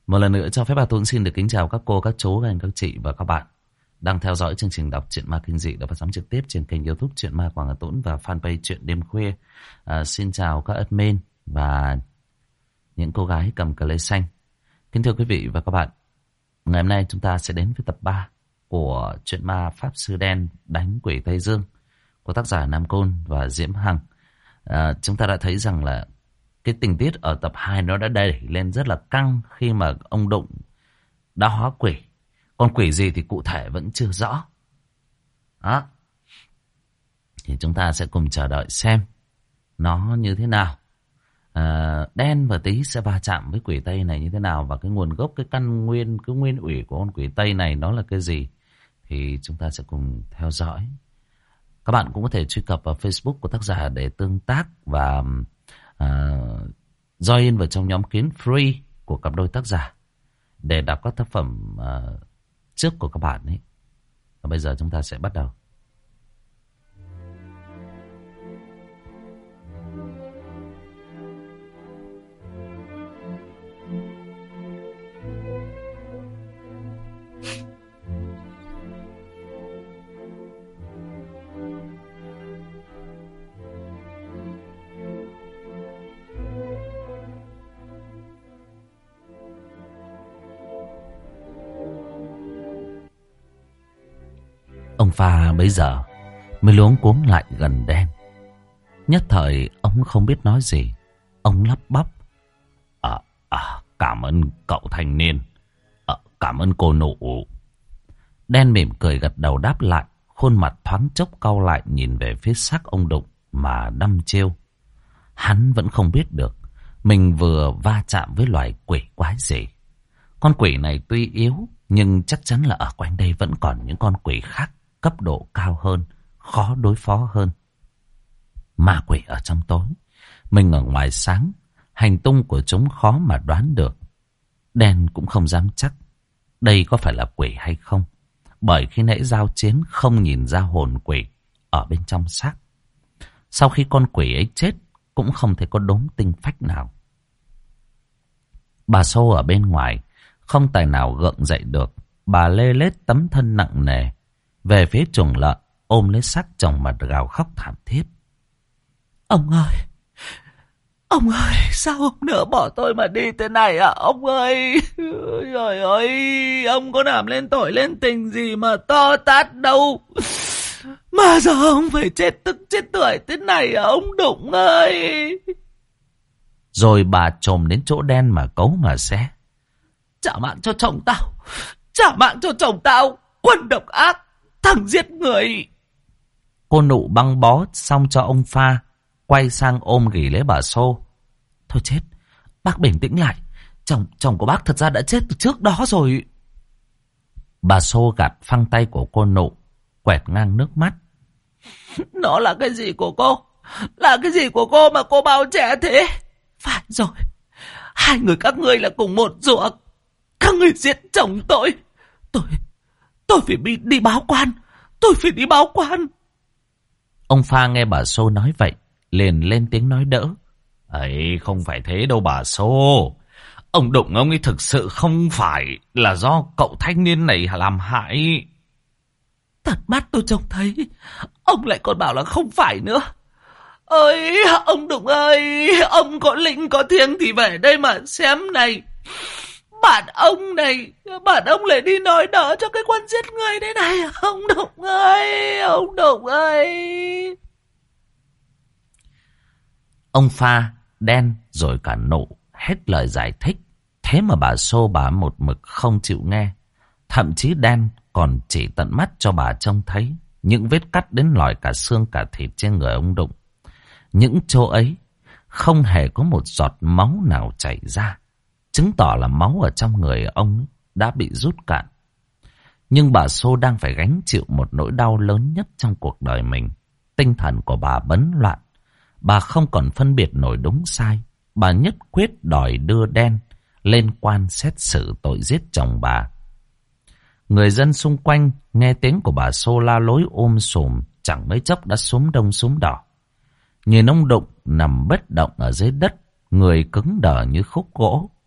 Một lần nữa cho phép bà Tuấn xin được kính chào các cô, các chú, các anh, các chị và các bạn đang theo dõi chương trình đọc truyện ma kinh dị được phát sóng trực tiếp trên kênh YouTube Truyện Ma Quảng Hà Tuấn và fanpage Truyện Đêm Khuya. Xin chào các admin và những cô gái cầm cờ lê xanh. Kính thưa quý vị và các bạn, ngày hôm nay chúng ta sẽ đến với tập 3 của truyện ma Pháp Sư Đen Đánh Quỷ Tây Dương của tác giả Nam Côn và Diễm Hằng. Chúng ta đã thấy rằng là cái tình tiết ở tập 2 nó đã đẩy lên rất là căng khi mà ông Đụng đã hóa quỷ. Còn quỷ gì thì cụ thể vẫn chưa rõ. Đó. Thì chúng ta sẽ cùng chờ đợi xem nó như thế nào. Đen và Tí sẽ va chạm với quỷ Tây này như thế nào, và cái nguồn gốc, cái căn nguyên, cái nguyên ủy của con quỷ Tây này nó là cái gì, thì chúng ta sẽ cùng theo dõi. Các bạn cũng có thể truy cập vào Facebook của tác giả để tương tác và join vào trong nhóm kín free của cặp đôi tác giả để đọc các tác phẩm trước của các bạn ấy. Và bây giờ chúng ta sẽ bắt đầu. Ông Pha bấy giờ mới luống cuống lại gần Đen. Nhất thời ông không biết nói gì. Ông lắp bắp: Cảm ơn cậu thanh niên. Cảm ơn cô nụ. Đen mỉm cười gật đầu đáp lại, khuôn mặt thoáng chốc cau lại nhìn về phía xác ông Đụng mà đăm chiêu. Hắn vẫn không biết được mình vừa va chạm với loài quỷ quái gì. Con quỷ này tuy yếu, nhưng chắc chắn là ở quanh đây vẫn còn những con quỷ khác cấp độ cao hơn, khó đối phó hơn. Ma quỷ ở trong tối, mình ở ngoài sáng, hành tung của chúng khó mà đoán được. Đen cũng không dám chắc đây có phải là quỷ hay không, bởi khi nãy giao chiến không nhìn ra hồn quỷ ở bên trong xác. Sau khi con quỷ ấy chết cũng không thấy có đốm tinh phách nào. Bà Xô ở bên ngoài không tài nào gượng dậy được. Bà lê lết tấm thân nặng nề về phía chuồng lợn, ôm lấy xác chồng mà gào khóc thảm thiết. Ông ơi, sao ông nỡ bỏ tôi mà đi thế này ạ? Ông ơi, trời ơi, ông có làm lên tội lên tình gì mà to tát đâu mà giờ ông phải chết tức chết tưởi thế này à, ông Đụng ơi. Rồi bà chồm đến chỗ Đen mà cấu mà xé. Trả mạng cho chồng tao, trả mạng cho chồng tao, quân độc ác, thằng giết người. Cô Nụ băng bó xong cho ông Pha, quay sang ôm ghì lấy bà Xô. Thôi chết, bác bình tĩnh lại, chồng của bác thật ra đã chết từ trước đó rồi. Bà Xô gạt phăng tay của cô Nụ, quẹt ngang nước mắt. Nó là cái gì của cô? Là cái gì của cô mà cô bao che thế? Phải rồi, hai người các ngươi là cùng một ruột. Các ngươi giết chồng tôi phải đi báo quan. Tôi phải đi báo quan. Ông Pha nghe bà Xô nói vậy liền lên tiếng nói đỡ. Ấy, không phải thế đâu bà Xô. Ông Đụng ông ấy thực sự không phải là do cậu thanh niên này làm hại. Tận mắt tôi trông thấy, ông lại còn bảo là không phải nữa. Ơi, ông Đụng ơi, ông có linh có thiêng thì về đây mà xem này. Bạn ông lại đi nói đỡ cho cái quân giết người thế này. Ông Đụng ơi, ông Đụng ơi. Ông Pha, Đen rồi cả Nụ hết lời giải thích. Thế mà bà Xô bà một mực không chịu nghe. Thậm chí Đen còn chỉ tận mắt cho bà trông thấy những vết cắt đến lòi cả xương cả thịt trên người ông Đụng. Những chỗ ấy không hề có một giọt máu nào chảy ra, chứng tỏ là máu ở trong người ông đã bị rút cạn. Nhưng bà Xô đang phải gánh chịu một nỗi đau lớn nhất trong cuộc đời mình. Tinh thần của bà bấn loạn. Bà không còn phân biệt nổi đúng sai. Bà nhất quyết đòi đưa Đen lên quan xét xử tội giết chồng bà. Người dân xung quanh nghe tiếng của bà Xô la lối sùm, chẳng mấy chốc đã xúm đông xúm đỏ. Nhìn ông Đụng nằm bất động ở dưới đất, người cứng đờ như khúc gỗ,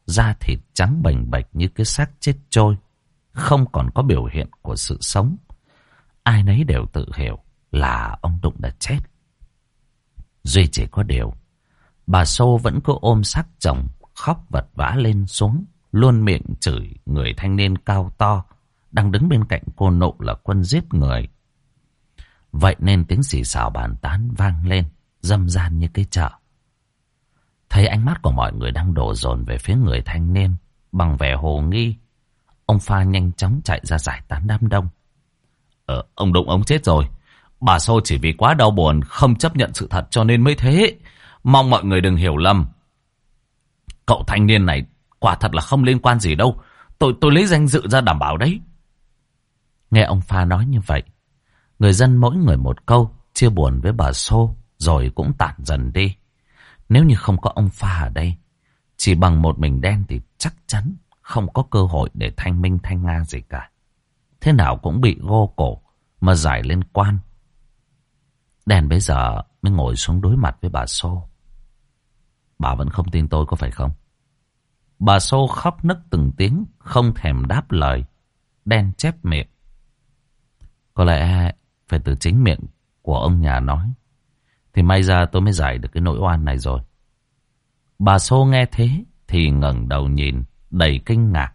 da thịt trắng bềnh bệch như cái xác chết trôi, không còn có biểu hiện của sự sống. Ai nấy đều tự hiểu là ông Đụng đã chết. Duy chỉ có điều, bà Xô vẫn cứ ôm xác chồng, khóc vật vã lên xuống, luôn miệng chửi người thanh niên cao to đang đứng bên cạnh cô Nụ là quân giết người. Vậy nên tiếng xì xào bàn tán vang lên, râm ran như cái chợ. Thấy ánh mắt của mọi người đang đổ dồn về phía người thanh niên bằng vẻ hồ nghi, ông Pha nhanh chóng chạy ra giải tán đám đông. Ông Đụng ông chết rồi. Bà Xô chỉ vì quá đau buồn, không chấp nhận sự thật cho nên mới thế. Mong mọi người đừng hiểu lầm. Cậu thanh niên này quả thật là không liên quan gì đâu. Tôi lấy danh dự ra đảm bảo đấy. Nghe ông Pha nói như vậy, người dân mỗi người một câu, chia buồn với bà Xô, rồi cũng tản dần đi. Nếu như không có ông Pha ở đây, chỉ bằng một mình Đen thì chắc chắn không có cơ hội để thanh minh thanh nga gì cả. Thế nào cũng bị gô cổ mà giải lên quan. Đen bây giờ mới ngồi xuống đối mặt với bà Xô. Bà vẫn không tin tôi có phải không? Bà Xô khóc nức từng tiếng, không thèm đáp lời. Đen chép miệng. Có lẽ phải từ chính miệng của ông nhà nói, thì may ra tôi mới giải được cái nỗi oan này rồi. Bà Xô nghe thế thì ngẩng đầu nhìn, đầy kinh ngạc.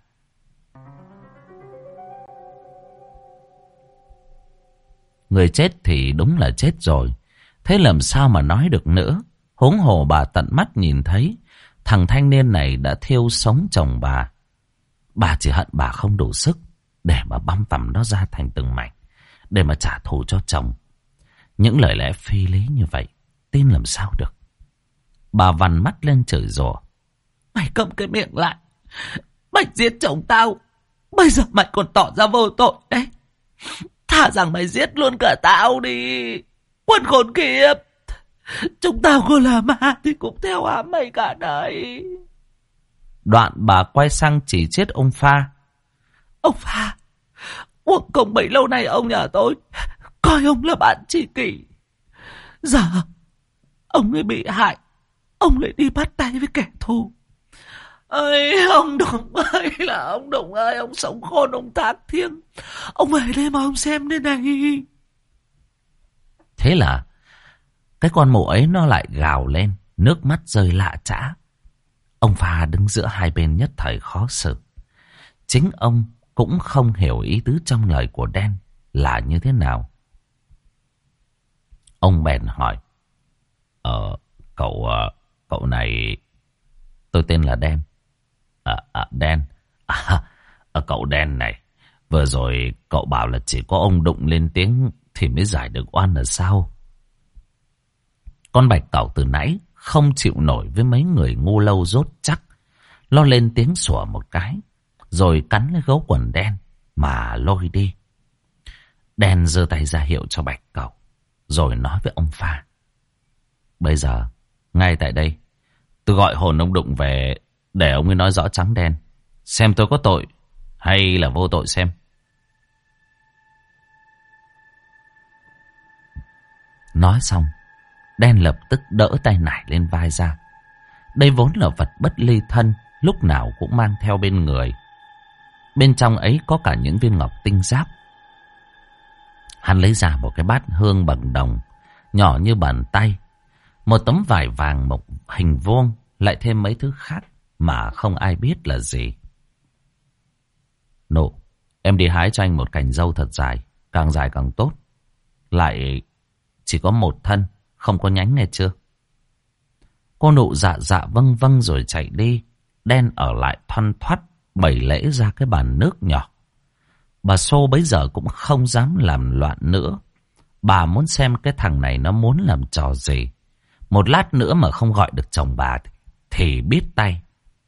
Người chết thì đúng là chết rồi, thế làm sao mà nói được nữa. Huống hồ bà tận mắt nhìn thấy thằng thanh niên này đã thiêu sống chồng bà. Bà chỉ hận bà không đủ sức để mà băm tằm nó ra thành từng mảnh, để mà trả thù cho chồng. Những lời lẽ phi lý như vậy, tin làm sao được. Bà vằn mắt lên chửi rủa. Mày câm cái miệng lại. Mày giết chồng tao, bây giờ mày còn tỏ ra vô tội đấy. Thà rằng mày giết luôn cả tao đi. Quân khốn kiếp. Chúng tao có là ma thì cũng theo ám mày cả đời. Đoạn bà quay sang chỉ trích ông Pha. Ông Pha, uổng công bấy lâu nay ông nhà tôi coi ông là bạn tri kỷ. Giờ ông ấy bị hại, ông lại đi bắt tay với kẻ thù. Ơi ông Đụng ơi, là ông Đụng ơi, ông sống khôn, ông thác thiêng. Ông về đây mà ông xem đây này. Thế là cái con mụ ấy nó lại gào lên, nước mắt rơi lạ chã. Ông Pha đứng giữa hai bên nhất thời khó xử. Chính ông cũng không hiểu ý tứ trong lời của Đen là như thế nào. Ông bèn hỏi. Cậu này... Tôi tên là Đen. Đen. Cậu Đen này, vừa rồi cậu bảo là chỉ có ông Đụng lên tiếng thì mới giải được oan là sao? Con bạch cẩu từ nãy không chịu nổi với mấy người ngu lâu rốt chắc. Nó lên tiếng sủa một cái, rồi cắn lấy gấu quần Đen mà lôi đi. Đen giơ tay ra hiệu cho bạch cẩu, rồi nói với ông Pha. Bây giờ, ngay tại đây, tôi gọi hồn ông Đụng về để ông ấy nói rõ trắng đen, xem tôi có tội hay là vô tội xem. Nói xong, Đen lập tức đỡ tay nải lên vai ra. Đây vốn là vật bất ly thân, lúc nào cũng mang theo bên người. Bên trong ấy có cả những viên ngọc tinh giáp. Hắn lấy ra một cái bát hương bằng đồng, nhỏ như bàn tay, một tấm vải vàng mộc hình vuông, lại thêm mấy thứ khác mà không ai biết là gì. Nụ, em đi hái cho anh một cành dâu thật dài, càng dài càng tốt. Lại chỉ có một thân, không có nhánh, nghe chưa? Cô Nụ dạ dạ vâng vâng rồi chạy đi. Đen ở lại thoăn thoắt bày lễ ra cái bàn nước nhỏ. Bà Xô bấy giờ cũng không dám làm loạn nữa. Bà muốn xem cái thằng này nó muốn làm trò gì. Một lát nữa mà không gọi được chồng bà thì biết tay.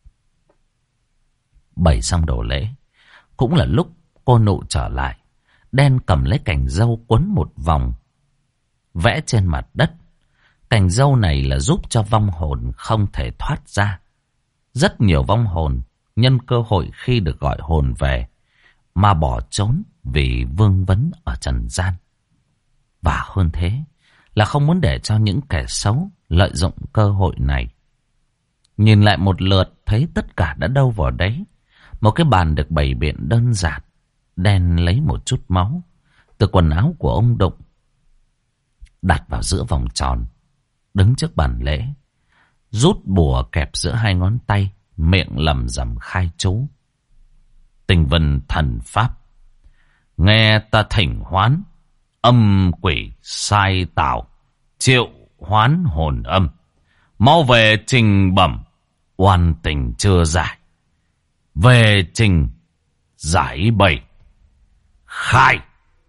Bày xong đồ lễ, cũng là lúc cô Nụ trở lại. Đen cầm lấy cành dâu quấn một vòng, vẽ trên mặt đất. Cành dâu này là giúp cho vong hồn không thể thoát ra. Rất nhiều vong hồn nhân cơ hội khi được gọi hồn về mà bỏ trốn vì vương vấn ở trần gian. Và hơn thế là không muốn để cho những kẻ xấu lợi dụng cơ hội này. Nhìn lại một lượt thấy tất cả đã đâu vào đấy. Một cái bàn được bày biện đơn giản. Đen lấy một chút máu từ quần áo của ông Đụng, đặt vào giữa vòng tròn, đứng trước bàn lễ, rút bùa kẹp giữa hai ngón tay, miệng lẩm rẩm khai chú. Tinh vân thần pháp, nghe ta thỉnh hoán, âm quỷ sai tạo, triệu hoán hồn âm, mau về trình bẩm, oan tình chưa giải, về trình giải bày, khai.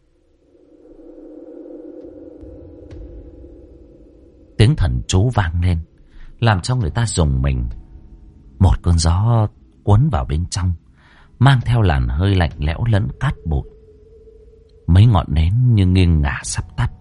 Tiếng thần chú vang lên, làm cho người ta rùng mình. Một cơn gió cuốn vào bên trong, mang theo làn hơi lạnh lẽo lẫn cát bụi. Mấy ngọn nến như nghiêng ngả sắp tắt.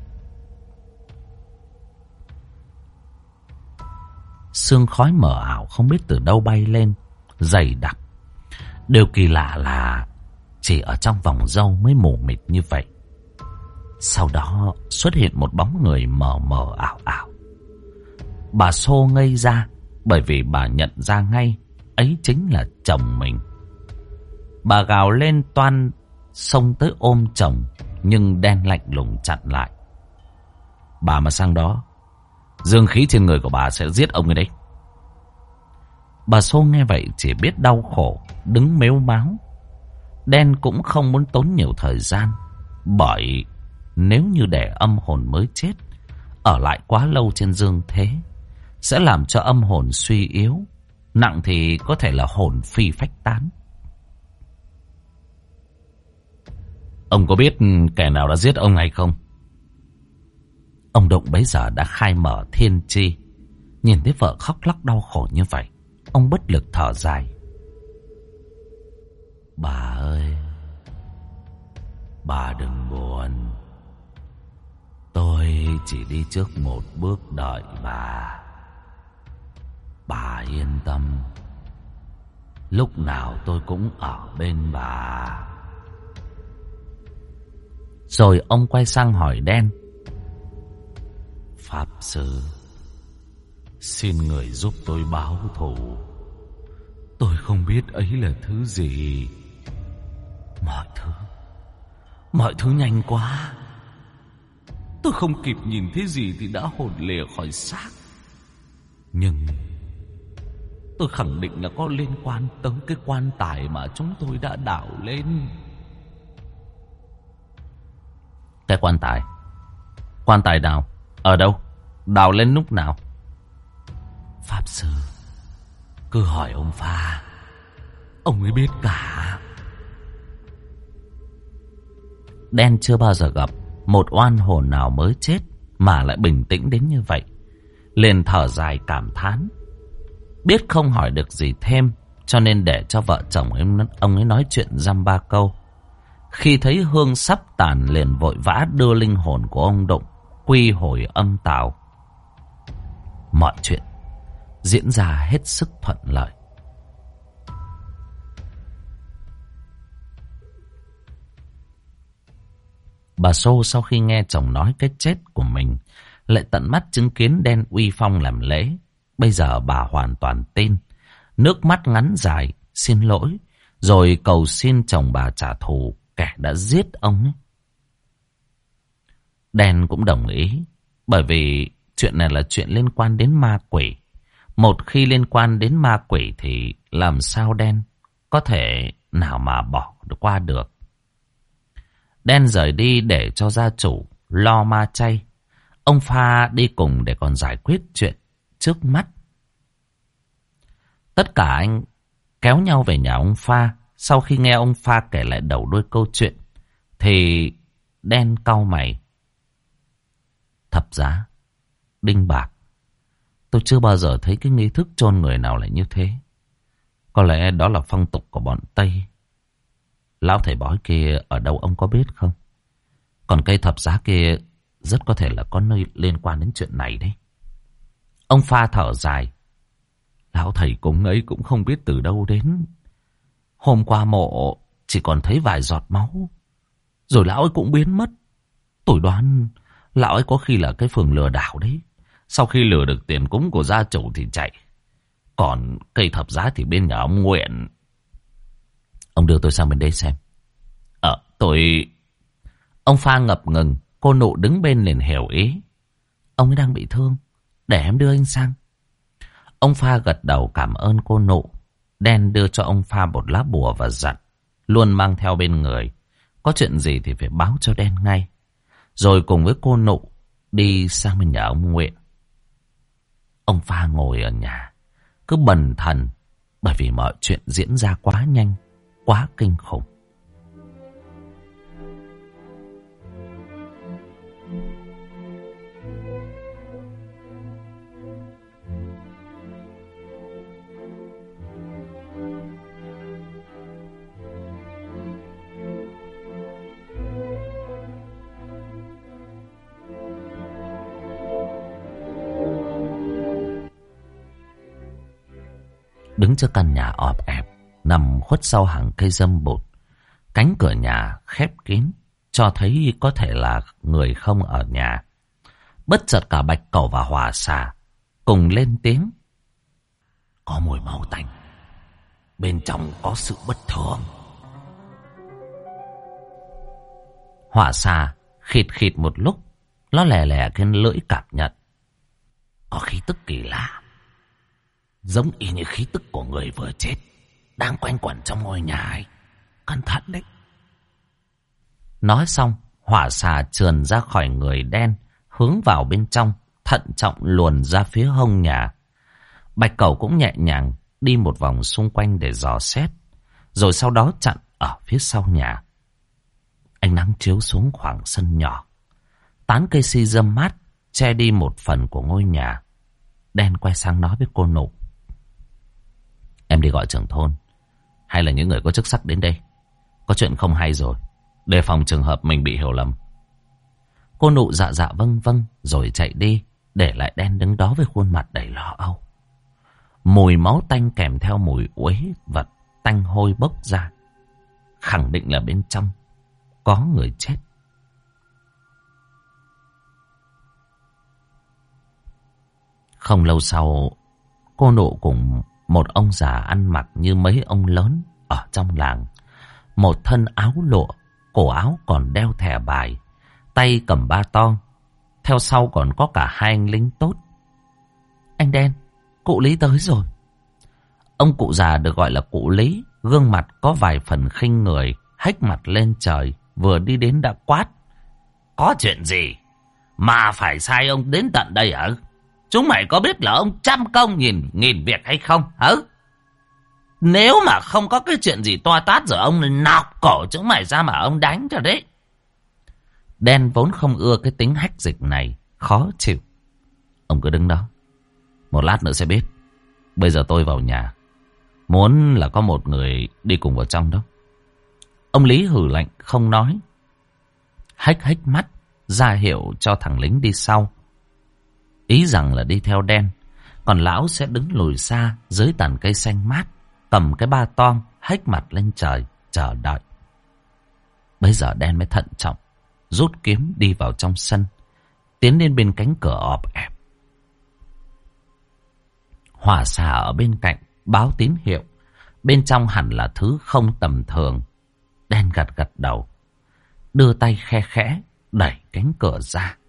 Sương khói mờ ảo không biết từ đâu bay lên, dày đặc. Điều kỳ lạ là chỉ ở trong vòng râu mới mù mịt như vậy. Sau đó xuất hiện một bóng người mờ mờ ảo ảo. Bà Xô ngây ra, bởi vì bà nhận ra ngay ấy chính là chồng mình. Bà gào lên toan xông tới ôm chồng, nhưng Đen lạnh lùng chặn lại. Bà mà sang đó, dương khí trên người của bà sẽ giết ông ấy đấy. Bà Xô nghe vậy chỉ biết đau khổ, đứng mếu máo. Đen cũng không muốn tốn nhiều thời gian, bởi nếu như để âm hồn mới chết ở lại quá lâu trên dương thế, sẽ làm cho âm hồn suy yếu, nặng thì có thể là hồn phi phách tán. Ông có biết kẻ nào đã giết ông hay không? Ông Đụng bấy giờ đã khai mở thiên tri. Nhìn thấy vợ khóc lóc đau khổ như vậy, ông bất lực thở dài. Bà ơi, bà đừng buồn. Tôi chỉ đi trước một bước đợi bà. Bà yên tâm, lúc nào tôi cũng ở bên bà. Rồi ông quay sang hỏi Đen. Pháp sư, xin người giúp tôi báo thù. Tôi không biết ấy là thứ gì. Mọi thứ nhanh quá. Tôi không kịp nhìn thấy gì thì đã hồn lìa khỏi xác. Nhưng tôi khẳng định là có liên quan tới cái quan tài mà chúng tôi đã đào lên. Cái quan tài? Quan tài nào? Ở đâu? Đào lên lúc nào? Pháp sư, cứ hỏi ông Pha, ông ấy biết cả. Đen chưa bao giờ gặp một oan hồn nào mới chết mà lại bình tĩnh đến như vậy. Liền thở dài cảm thán. Biết không hỏi được gì thêm, cho nên để cho vợ chồng ông ấy nói chuyện dăm ba câu. Khi thấy hương sắp tàn, liền vội vã đưa linh hồn của ông Đụng quy hồi âm tào. Mọi chuyện diễn ra hết sức thuận lợi. Bà Xô sau khi nghe chồng nói cái chết của mình, lại tận mắt chứng kiến Đen uy phong làm lễ. Bây giờ bà hoàn toàn tin. Nước mắt ngắn dài xin lỗi, rồi cầu xin chồng bà trả thù kẻ đã giết ông ấy. Đen cũng đồng ý, bởi vì chuyện này là chuyện liên quan đến ma quỷ. Một khi liên quan đến ma quỷ thì làm sao Đen có thể nào mà bỏ qua được. Đen rời đi để cho gia chủ lo ma chay. Ông Pha đi cùng để còn giải quyết chuyện trước mắt. Tất cả anh kéo nhau về nhà ông Pha. Sau khi nghe ông Pha kể lại đầu đuôi câu chuyện, thì Đen cau mày. Thập giá, đinh bạc, tôi chưa bao giờ thấy cái nghi thức chôn người nào lại như thế. Có lẽ đó là phong tục của bọn Tây. Lão thầy bói kia ở đâu ông có biết không? Còn cây thập giá kia rất có thể là có nơi liên quan đến chuyện này đấy. Ông Pha thở dài. Lão thầy cúng ấy cũng không biết từ đâu đến. Hôm qua mộ chỉ còn thấy vài giọt máu, rồi lão ấy cũng biến mất. Tôi đoán lão ấy có khi là cái phường lừa đảo đấy. Sau khi lừa được tiền cúng của gia chủ thì chạy. Còn cây thập giá thì bên nhà ông Nguyện. Ông đưa tôi sang bên đây xem. Tôi... Ông Pha ngập ngừng. Cô Nụ đứng bên liền hiểu ý. Ông ấy đang bị thương, để em đưa anh sang. Ông Pha gật đầu cảm ơn cô Nụ. Đen đưa cho ông Pha một lá bùa và dặn luôn mang theo bên người. Có chuyện gì thì phải báo cho Đen ngay. Rồi cùng với cô Nụ đi sang bên nhà ông Nguyện. Ông Pha ngồi ở nhà cứ bần thần, bởi vì mọi chuyện diễn ra quá nhanh, quá kinh khủng. Đứng trước căn nhà ọp ẹp, nằm khuất sau hàng cây dâm bụt. Cánh cửa nhà khép kín, cho thấy có thể là người không ở nhà. Bất chợt cả Bạch Cẩu và Hỏa Xà cùng lên tiếng. Có mùi máu tanh, bên trong có sự bất thường. Hỏa Xà khịt khịt một lúc, nó lè lè cái lưỡi cảm nhận. Có khí tức kỳ lạ, giống y như khí tức của người vừa chết, đang quanh quẩn trong ngôi nhà ấy. Cẩn thận đấy. Nói xong, Hỏa Xà trườn ra khỏi người Đen, hướng vào bên trong, thận trọng luồn ra phía hông nhà. Bạch Cẩu cũng nhẹ nhàng đi một vòng xung quanh để dò xét, rồi sau đó chặn ở phía sau nhà. Ánh nắng chiếu xuống khoảng sân nhỏ, tán cây si râm mát che đi một phần của ngôi nhà. Đen quay sang nói với cô Nụ. Em đi gọi trưởng thôn hay là những người có chức sắc đến đây. Có chuyện không hay rồi, đề phòng trường hợp mình bị hiểu lầm. Cô Nụ dạ dạ vâng vâng rồi chạy đi, để lại Đen đứng đó với khuôn mặt đầy lo âu. Mùi máu tanh kèm theo mùi uế vật tanh hôi bốc ra, khẳng định là bên trong có người chết. Không lâu sau, cô Nụ cùng một ông già ăn mặc như mấy ông lớn ở trong làng, một thân áo lụa, cổ áo còn đeo thẻ bài, tay cầm ba toang, theo sau còn có cả hai anh lính tốt. Anh Đen, cụ Lý tới rồi. Ông cụ già được gọi là cụ Lý, gương mặt có vài phần khinh người, hếch mặt lên trời, vừa đi đến đã quát. Có chuyện gì mà phải sai ông đến tận đây hả? Chúng mày có biết là ông trăm công nghìn việc hay không hả? Nếu mà không có cái chuyện gì toa tát rồi ông nọc cổ chúng mày ra mà ông đánh cho đấy. Đen vốn không ưa cái tính hách dịch này, khó chịu. Ông cứ đứng đó, một lát nữa sẽ biết. Bây giờ tôi vào nhà, muốn là có một người đi cùng vào trong đó. Ông Lý hử lạnh không nói, hếch hếch mắt ra hiệu cho thằng lính đi sau, ý rằng là đi theo Đen. Còn lão sẽ đứng lùi xa dưới tàn cây xanh mát, cầm cái ba toang, hếch mặt lên trời chờ đợi. Bây giờ Đen mới thận trọng rút kiếm đi vào trong sân, tiến đến bên cánh cửa ọp ẹp. Hỏa Xà ở bên cạnh báo tín hiệu, bên trong hẳn là thứ không tầm thường. Đen gật gật đầu, đưa tay khe khẽ đẩy cánh cửa ra.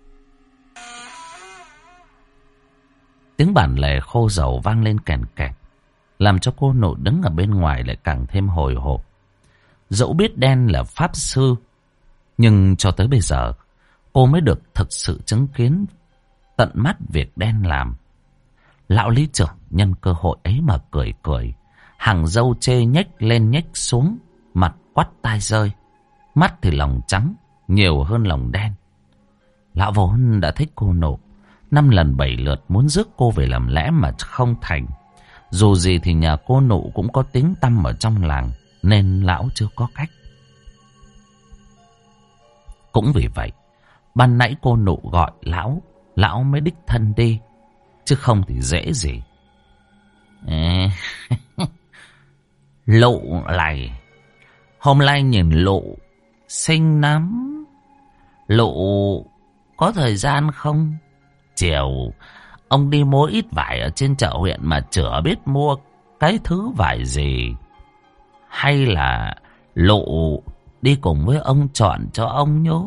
Tiếng bản lề khô dầu vang lên kèn kẹt, làm cho cô Nụ đứng ở bên ngoài lại càng thêm hồi hộp. Dẫu biết Đen là pháp sư, nhưng cho tới bây giờ cô mới được thực sự chứng kiến tận mắt việc Đen làm. Lão lý trưởng nhân cơ hội ấy mà cười cười, hàng râu chê nhếch lên nhếch xuống, mặt quắt tai rơi, mắt thì lòng trắng nhiều hơn lòng đen. Lão vốn đã thích cô Nụ, 5 lần 7 lượt muốn rước cô về làm lẽ mà không thành. Dù gì thì nhà cô Nụ cũng có tiếng tăm ở trong làng, nên lão chưa có cách. Cũng vì vậy, ban nãy cô Nụ gọi lão mới đích thân đi, chứ không thì dễ gì. Lụ này, hôm nay nhìn Lụ xinh lắm. Lụ có thời gian không? Chiều Ông đi mua ít vải ở trên chợ huyện mà chả biết mua cái thứ vải gì. Hay là Lụ đi cùng với ông chọn cho ông nhớ.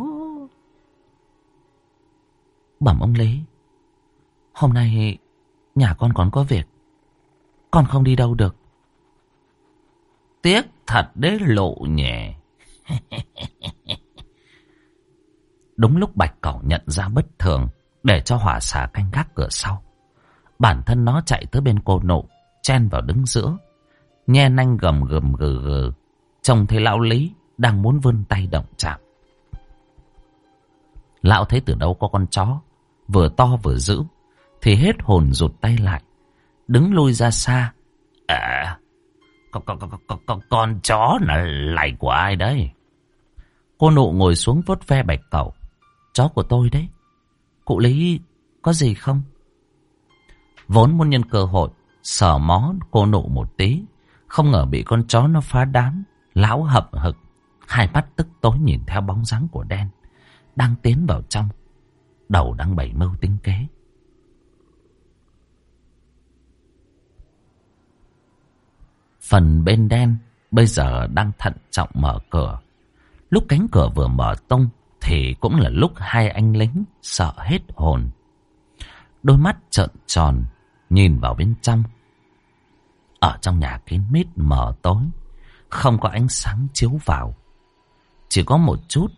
Bẩm ông Lý, hôm nay nhà con còn có việc, con không đi đâu được. Tiếc thật đấy Lụ nhỉ. Đúng lúc Bạch Cẩu nhận ra bất thường, để cho hỏa xà canh gác cửa sau, bản thân nó chạy tới bên cô Nụ, chen vào đứng giữa, nhe nanh gầm gầm gừ gừ. Trông thấy lão Lý đang muốn vươn tay động chạm. Lão thấy từ đâu có con chó vừa to vừa dữ, thì hết hồn rụt tay lại, đứng lui ra xa. Con chó là của ai đấy? Cô Nụ ngồi xuống vuốt ve Bạch Cẩu. Chó của tôi đấy. Cụ Lý có gì không? Vốn muốn nhân cơ hội sờ mó cô Nụ một tí, không ngờ bị con chó nó phá đám. Lão hậm hực, hai mắt tức tối nhìn theo bóng dáng của đen đang tiến vào trong, đầu đang bày mưu tính kế. Phần bên đen bây giờ đang thận trọng mở cửa. Lúc cánh cửa vừa mở tung thì cũng là lúc hai anh lính sợ hết hồn. Đôi mắt trợn tròn nhìn vào bên trong. Ở trong nhà kín mít mờ tối, không có ánh sáng chiếu vào, chỉ có một chút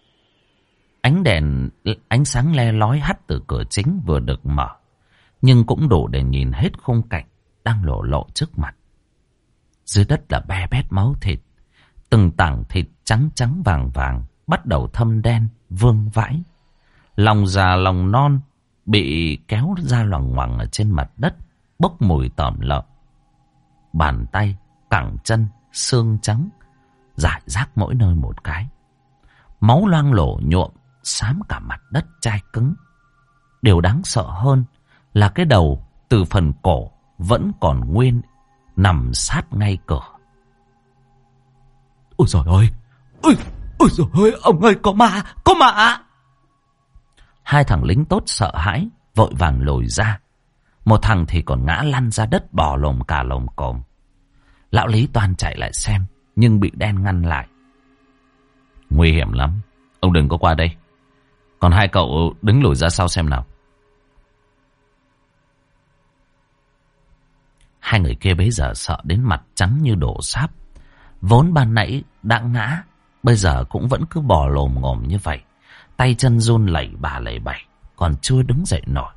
ánh sáng le lói hắt từ cửa chính vừa được mở, nhưng cũng đủ để nhìn hết khung cảnh đang lộ trước mặt. Dưới đất là be bét máu thịt, từng tảng thịt trắng trắng vàng vàng bắt đầu thâm đen vương vãi. Lòng già lòng non bị kéo ra loằng ngoằng ở trên mặt đất, bốc mùi tởm lợm. Bàn tay, cẳng chân, xương trắng rải rác mỗi nơi một cái. Máu loang lổ nhuộm xám cả mặt đất chai cứng. Điều đáng sợ hơn là cái đầu từ phần cổ vẫn còn nguyên, nằm sát ngay cửa. Ôi giời ơi! Ôi giời ơi! Ông ơi, có ma! Có ma! Hai thằng lính tốt sợ hãi, vội vàng lùi ra. Một thằng thì còn ngã lăn ra đất bò lồm cả lồm cồm. Lão Lý toan chạy lại xem, nhưng bị đen ngăn lại. Nguy hiểm lắm, ông đừng có qua đây. Còn hai cậu đứng lùi ra sau xem nào. Hai người kia bấy giờ sợ đến mặt trắng như đổ sáp. Vốn ban nãy đã ngã, bây giờ cũng vẫn cứ bò lồm ngồm như vậy. Tay chân run lẩy bà lẩy bẩy, còn chưa đứng dậy nổi.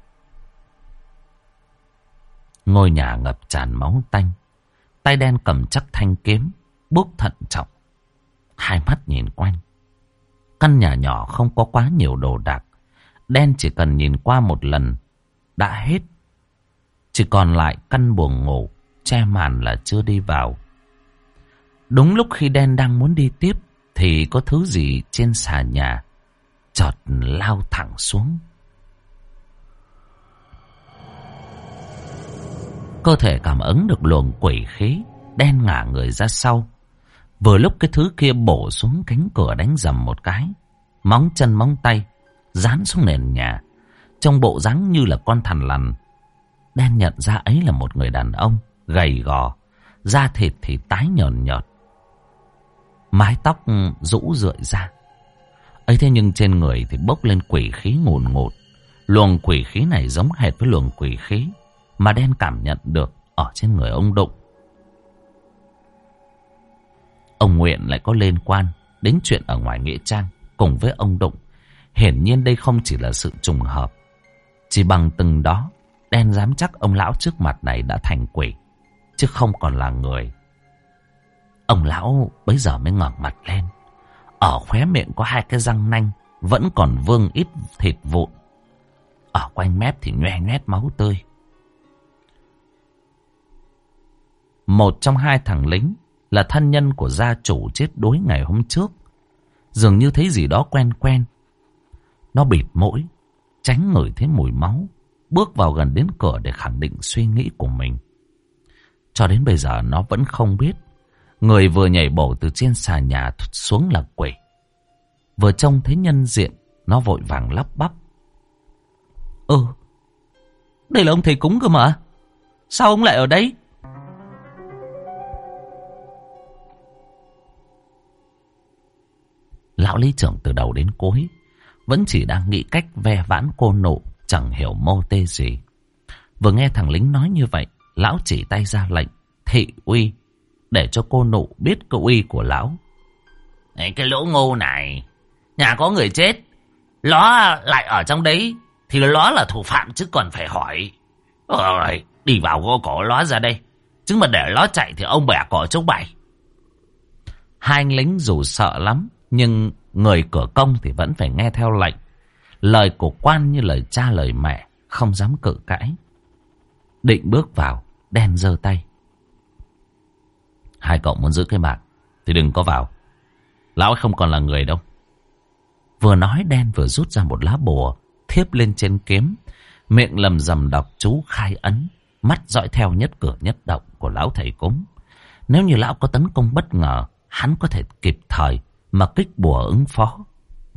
Ngôi nhà ngập tràn máu tanh. Tay đen cầm chắc thanh kiếm, bước thận trọng. Hai mắt nhìn quanh. Căn nhà nhỏ không có quá nhiều đồ đạc. Đen chỉ cần nhìn qua một lần đã hết. Chỉ còn lại căn buồng ngủ che màn là chưa đi vào. Đúng lúc khi đen đang muốn đi tiếp thì có thứ gì trên xà nhà chợt lao thẳng xuống. Cơ thể cảm ứng được luồng quỷ khí, đen ngả người ra sau. Vừa lúc cái thứ kia bổ xuống cánh cửa đánh rầm một cái, móng chân móng tay dán xuống nền nhà, trong bộ dáng như là con thằn lằn. Đen nhận ra ấy là một người đàn ông gầy gò, da thịt thì tái nhợt nhợt, mái tóc rũ rượi ra. Ấy thế nhưng trên người thì bốc lên quỷ khí ngùn ngụt. Luồng quỷ khí này giống hệt với luồng quỷ khí mà đen cảm nhận được ở trên người ông Đụng. Ông Nguyện lại có liên quan đến chuyện ở ngoài nghĩa trang cùng với ông Đụng. Hiển nhiên đây không chỉ là sự trùng hợp. Chỉ bằng từng đó, đen dám chắc ông lão trước mặt này đã thành quỷ, chứ không còn là người. Ông lão bấy giờ mới ngẩng mặt lên. Ở khóe miệng có hai cái răng nanh vẫn còn vương ít thịt vụn. Ở quanh mép thì nhoe nhoét máu tươi. Một trong hai thằng lính là thân nhân của gia chủ chết đuối ngày hôm trước. Dường như thấy gì đó quen quen. Nó bịt mũi, tránh ngửi thấy mùi máu, bước vào gần đến cửa để khẳng định suy nghĩ của mình. Cho đến bây giờ nó vẫn không biết người vừa nhảy bổ từ trên xà nhà xuống là quỷ. Vừa trông thấy nhân diện, nó vội vàng lắp bắp. Đây là ông thầy cúng cơ mà. Sao ông lại ở đây? Lão lý trưởng từ đầu đến cuối vẫn chỉ đang nghĩ cách ve vãn cô nụ, chẳng hiểu mô tê gì. Vừa nghe thằng lính nói như vậy, lão chỉ tay ra lệnh thị uy để cho cô nụ biết cái uy của lão. Cái lỗ ngu này, nhà có người chết, nó lại ở trong đấy thì nó là thủ phạm chứ còn phải hỏi. Rồi, đi vào gô cổ nó ra đây, chứ mà để nó chạy thì ông bẻ cổ chúng mày. Hai anh lính dù sợ lắm, nhưng người cửa công thì vẫn phải nghe theo lệnh. Lời của quan như lời cha lời mẹ, không dám cự cãi. Định bước vào, Đen giơ tay. Hai cậu muốn giữ cái mạng thì đừng có vào. Lão ấy không còn là người đâu. Vừa nói Đen vừa rút ra một lá bùa thiếp lên trên kiếm, miệng lầm rầm đọc chú khai ấn, mắt dõi theo nhất cử nhất động của lão thầy cúng. Nếu như lão có tấn công bất ngờ, hắn có thể kịp thời mà kích bùa ứng phó.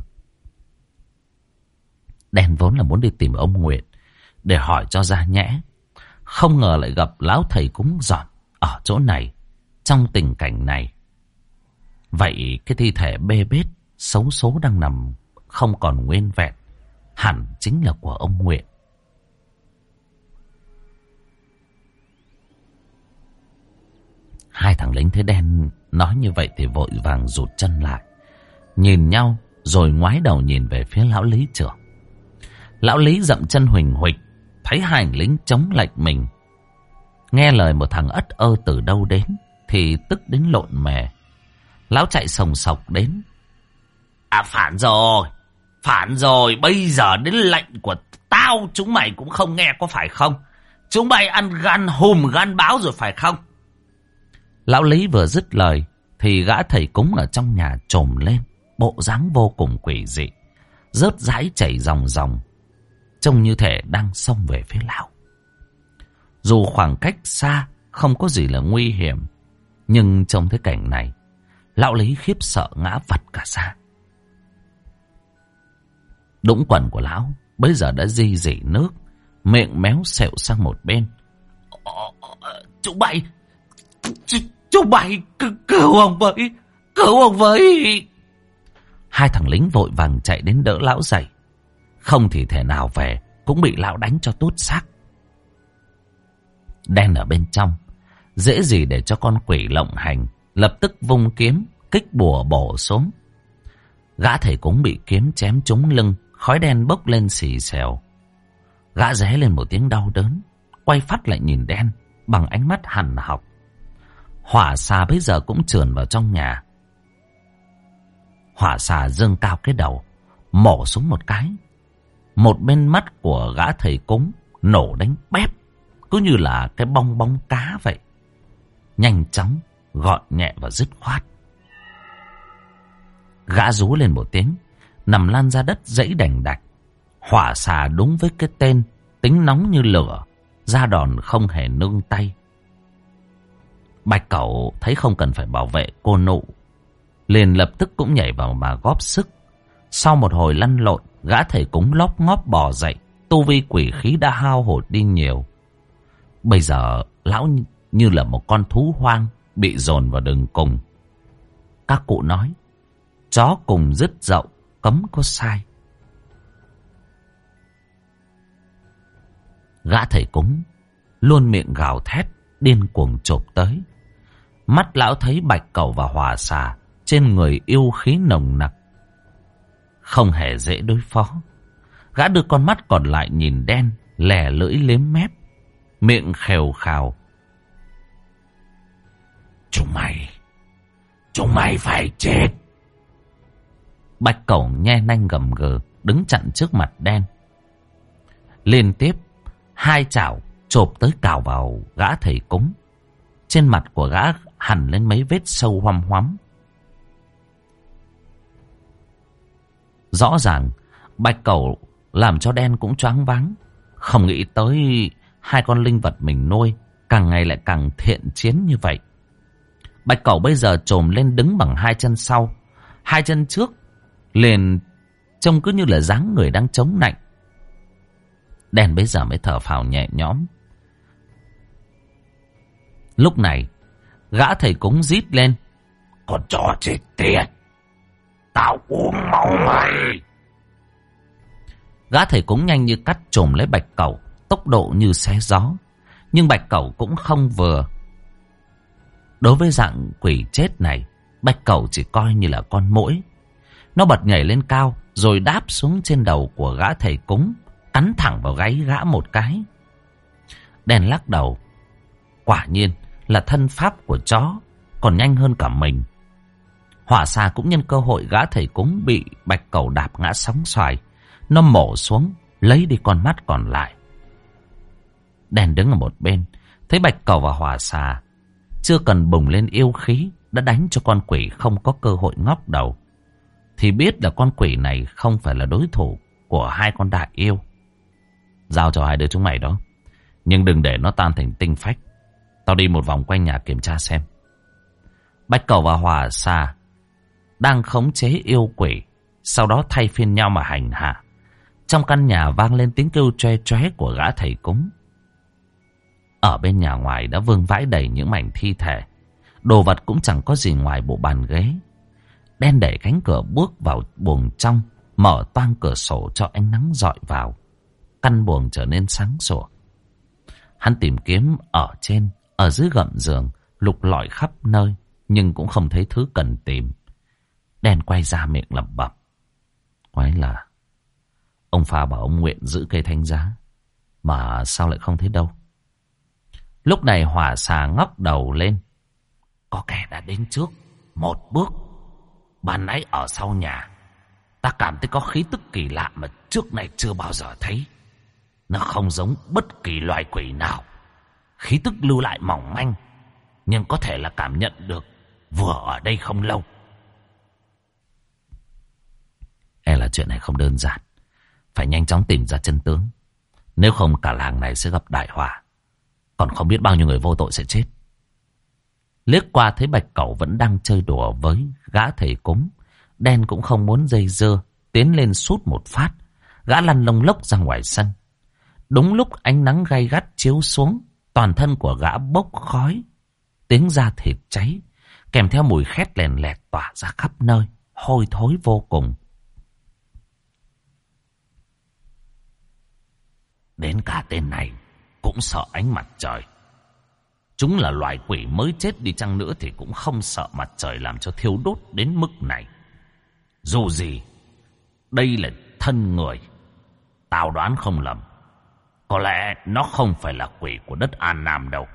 Đen vốn là muốn đi tìm ông Nguyệt để hỏi cho ra nhẽ, không ngờ lại gặp lão thầy cúng dọn ở chỗ này trong tình cảnh này. Vậy cái thi thể bê bết xấu số đang nằm không còn nguyên vẹn hẳn chính là của ông Nguyệt. Hai thằng lính thấy Đen nói như vậy thì vội vàng rụt chân lại, nhìn nhau rồi ngoái đầu nhìn về phía lão lý trưởng. Lão lý dậm chân huỳnh huỵch, thấy hai thằng lính chống lệnh mình, nghe lời một thằng ất ơ từ đâu đến thì tức đến lộn mè. Lão chạy sồng sộc đến. Phản rồi, bây giờ đến lệnh của tao chúng mày cũng không nghe có phải không? Chúng mày ăn gan hùm gan báo rồi phải không? Lão lý vừa dứt lời thì gã thầy cúng ở trong nhà trồm lên, bộ dáng vô cùng quỷ dị, rớt rãi chảy ròng ròng, trông như thể đang xông về phía lão. Dù khoảng cách xa không có gì là nguy hiểm, nhưng trông thấy cảnh này, lão lý khiếp sợ ngã vật cả ra. Đũng quần của lão bây giờ đã ri rỉ nước, miệng méo xẹo sang một bên. Chúng mày cứu ông với. Hai thằng lính vội vàng chạy đến đỡ lão dậy, không thì thể nào về cũng bị lão đánh cho tốt xác. Đen ở bên trong, dễ gì để cho con quỷ lộng hành, lập tức vung kiếm kích bùa bổ xuống. Gã thầy cúng bị kiếm chém trúng lưng, khói đen bốc lên xì xèo. Gã ré lên một tiếng đau đớn, quay phát lại nhìn Đen bằng ánh mắt hằn học. Hỏa xà bây giờ cũng trườn vào trong nhà. Hỏa xà giương cao cái đầu, mổ xuống một cái. Một bên mắt của gã thầy cúng nổ đánh bép, cứ như là cái bong bóng cá vậy. Nhanh chóng, gọn nhẹ và dứt khoát. Gã rú lên một tiếng, nằm lăn ra đất dãy đành đạch. Hỏa xà đúng với cái tên, tính nóng như lửa, ra đòn không hề nương tay. Bạch Cẩu thấy không cần phải bảo vệ cô nụ, liền lập tức cũng nhảy vào mà góp sức. Sau một hồi lăn lộn, gã thầy cúng lóp ngóp bò dậy, tu vi quỷ khí đã hao hụt đi nhiều. Bây giờ lão như là một con thú hoang bị dồn vào đường cùng. Các cụ nói, chó cùng dứt dậu, cấm có sai. Gã thầy cúng luôn miệng gào thét, điên cuồng chộp tới. Mắt lão thấy Bạch Cẩu và Hỏa xà trên người yêu khí nồng nặc, không hề dễ đối phó. Gã đưa con mắt còn lại nhìn Đen, lè lưỡi liếm mép, miệng khèo khào. Chúng mày phải chết. Bạch Cẩu nhe nanh gầm gừ, đứng chặn trước mặt Đen. Liên tiếp hai chảo chộp tới cào vào gã thầy cúng. Trên mặt của gã hằn lên mấy vết sâu hoăm hoắm. Rõ ràng Bạch Cẩu làm cho Đen cũng choáng váng, không nghĩ tới hai con linh vật mình nuôi càng ngày lại càng thiện chiến như vậy. Bạch Cẩu bây giờ trồm lên đứng bằng hai chân sau, hai chân trước liền trông cứ như là dáng người đang chống nạnh. Đen bấy giờ mới thở phào nhẹ nhõm. Lúc này, gã thầy cúng rít lên. Con chó chết tiệt, tao uống máu mày. Gã thầy cúng nhanh như cắt chồm lấy Bạch Cẩu, tốc độ như xé gió. Nhưng Bạch Cẩu cũng không vừa. Đối với dạng quỷ chết này, Bạch Cẩu chỉ coi như là con muỗi. Nó bật nhảy lên cao, rồi đáp xuống trên đầu của gã thầy cúng, cắn thẳng vào gáy gã một cái. Đen lắc đầu. Quả nhiên là thân pháp của chó còn nhanh hơn cả mình. Hỏa xà cũng nhân cơ hội gã thầy cúng bị Bạch Cẩu đạp ngã sóng xoài, nó mổ xuống, lấy đi con mắt còn lại. Đen đứng ở một bên, thấy Bạch Cẩu và hỏa xà chưa cần bùng lên yêu khí đã đánh cho con quỷ không có cơ hội ngóc đầu, thì biết là con quỷ này không phải là đối thủ của hai con đại yêu. Giao cho hai đứa chúng mày đó, nhưng đừng để nó tan thành tinh phách. Tao đi một vòng quanh nhà kiểm tra xem. Bạch Cẩu và hỏa xà đang khống chế yêu quỷ, sau đó thay phiên nhau mà hành hạ. Trong căn nhà vang lên tiếng kêu choe choé của gã thầy cúng. Ở bên nhà ngoài đã vương vãi đầy những mảnh thi thể. Đồ vật cũng chẳng có gì ngoài bộ bàn ghế. Đen đẩy cánh cửa bước vào buồng trong, mở toang cửa sổ cho ánh nắng rọi vào. Căn buồng trở nên sáng sủa. Hắn tìm kiếm ở trên, ở dưới gầm giường, lục lọi khắp nơi, nhưng cũng không thấy thứ cần tìm. Đen quay ra miệng lẩm bẩm. Quái là ông Pha bảo ông nguyện giữ cây thánh giá, mà sao lại không thấy đâu. Lúc này hỏa xà ngóc đầu lên. Có kẻ đã đến trước một bước. Ban nãy ở sau nhà, ta cảm thấy có khí tức kỳ lạ mà trước này chưa bao giờ thấy. Nó không giống bất kỳ loài quỷ nào. Khí tức lưu lại mỏng manh, nhưng có thể là cảm nhận được vừa ở đây không lâu. E là chuyện này không đơn giản, phải nhanh chóng tìm ra chân tướng. Nếu không cả làng này sẽ gặp đại họa, còn không biết bao nhiêu người vô tội sẽ chết. Liếc qua thấy Bạch Cẩu vẫn đang chơi đùa với gã thầy cúng, Đen cũng không muốn dây dưa, tiến lên sút một phát. Gã lăn lông lốc ra ngoài sân. Đúng lúc ánh nắng gay gắt chiếu xuống, toàn thân của gã bốc khói, tiếng da thịt cháy, kèm theo mùi khét lèn lẹt tỏa ra khắp nơi, hôi thối vô cùng. Đến cả tên này cũng sợ ánh mặt trời. Chúng là loài quỷ mới chết đi chăng nữa thì cũng không sợ mặt trời làm cho thiêu đốt đến mức này. Dù gì, đây là thân người. Tao đoán không lầm, có lẽ nó không phải là quỷ của đất An Nam đâu.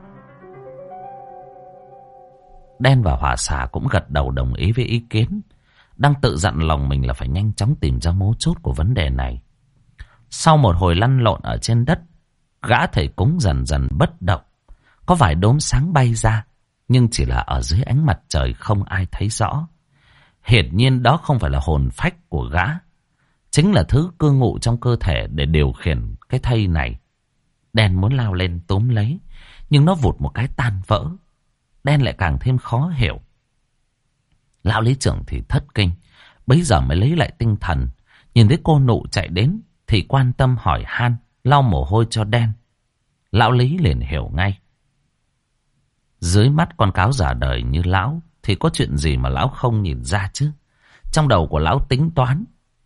Đen và hỏa xà cũng gật đầu đồng ý với ý kiến. Đang tự dặn lòng mình là phải nhanh chóng tìm ra mấu chốt của vấn đề này. Sau một hồi lăn lộn ở trên đất, gã thầy cúng dần dần bất động. Có vài đốm sáng bay ra, nhưng chỉ là ở dưới ánh mặt trời, không ai thấy rõ. Hiển nhiên đó không phải là hồn phách của gã, chính là thứ cư ngụ trong cơ thể để điều khiển cái thây này. Đen muốn lao lên túm lấy, nhưng nó vụt một cái tan vỡ. Đen lại càng thêm khó hiểu. Lão lý trưởng thì thất kinh, bấy giờ mới lấy lại tinh thần. Nhìn thấy cô nụ chạy đến thì quan tâm hỏi han, lau mồ hôi cho Đen. Lão lý liền hiểu ngay. Dưới mắt con cáo già đời như lão thì có chuyện gì mà lão không nhìn ra chứ. Trong đầu của lão tính toán.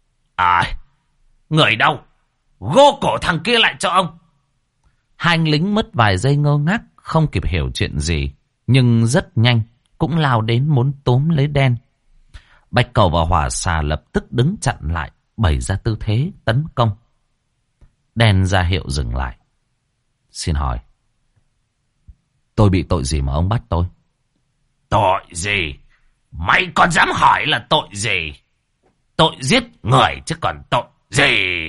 Người đâu? Gô cổ thằng kia lại cho ông. Hai anh lính mất vài giây ngơ ngác, không kịp hiểu chuyện gì, nhưng rất nhanh cũng lao đến muốn túm lấy Đen. Bạch Cẩu và hỏa xà lập tức đứng chặn lại, bày ra tư thế tấn công. Đen ra hiệu dừng lại. Xin hỏi, tôi bị tội gì mà ông bắt tôi? Tội gì? Mày còn dám hỏi là tội gì? Tội giết người chứ còn tội gì?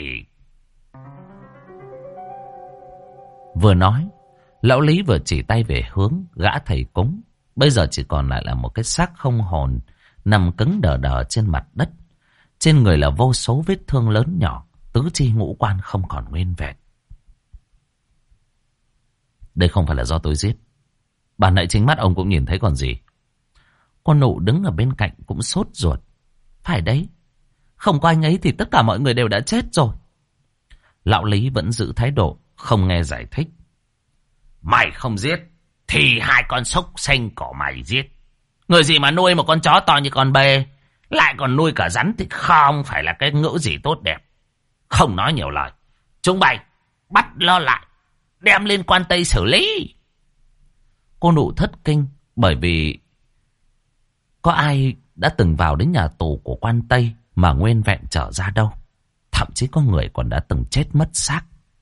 Vừa nói, lão lý vừa chỉ tay về hướng gã thầy cúng. Bây giờ chỉ còn lại là một cái xác không hồn nằm cứng đờ đờ trên mặt đất. Trên người là vô số vết thương lớn nhỏ, tứ chi ngũ quan không còn nguyên vẹn. Đây không phải là do tôi giết. Ban nãy chính mắt ông cũng nhìn thấy còn gì. Con nụ đứng ở bên cạnh cũng sốt ruột. Phải đấy, không có anh ấy thì tất cả mọi người đều đã chết rồi. Lão Lý vẫn giữ thái độ, không nghe giải thích. Mày không giết, thì hai con súc sinh của mày giết. Người gì mà nuôi một con chó to như con bê, lại còn nuôi cả rắn thì không phải là cái ngữ gì tốt đẹp. Không nói nhiều lời. Chúng mày bắt lo lại, đem lên quan Tây xử lý. Cô Nụ thất kinh, bởi vì có ai đã từng vào đến nhà tù của quan Tây mà nguyên vẹn trở ra đâu. Thậm chí có người còn đã từng chết mất xác.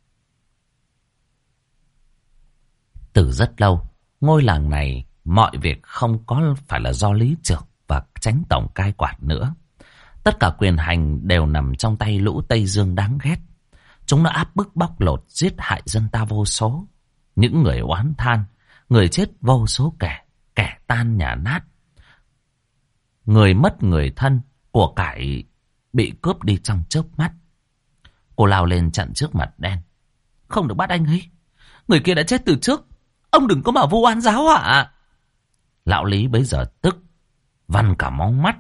Từ rất lâu, ngôi làng này mọi việc không có phải là do lý trưởng và chánh tổng cai quản nữa. Tất cả quyền hành đều nằm trong tay lũ Tây Dương đáng ghét. Chúng đã áp bức bóc lột, giết hại dân ta vô số. Những người oán than, người chết vô số kẻ, kẻ tan nhà nát. Người mất người thân, của cải bị cướp đi trong chớp mắt. Cô lao lên chặn trước mặt Đen. Không được bắt anh ấy. Người kia đã chết từ trước. Ông đừng có mà vu oan giáo họa. Lão Lý bấy giờ tức, vằn cả móng mắt.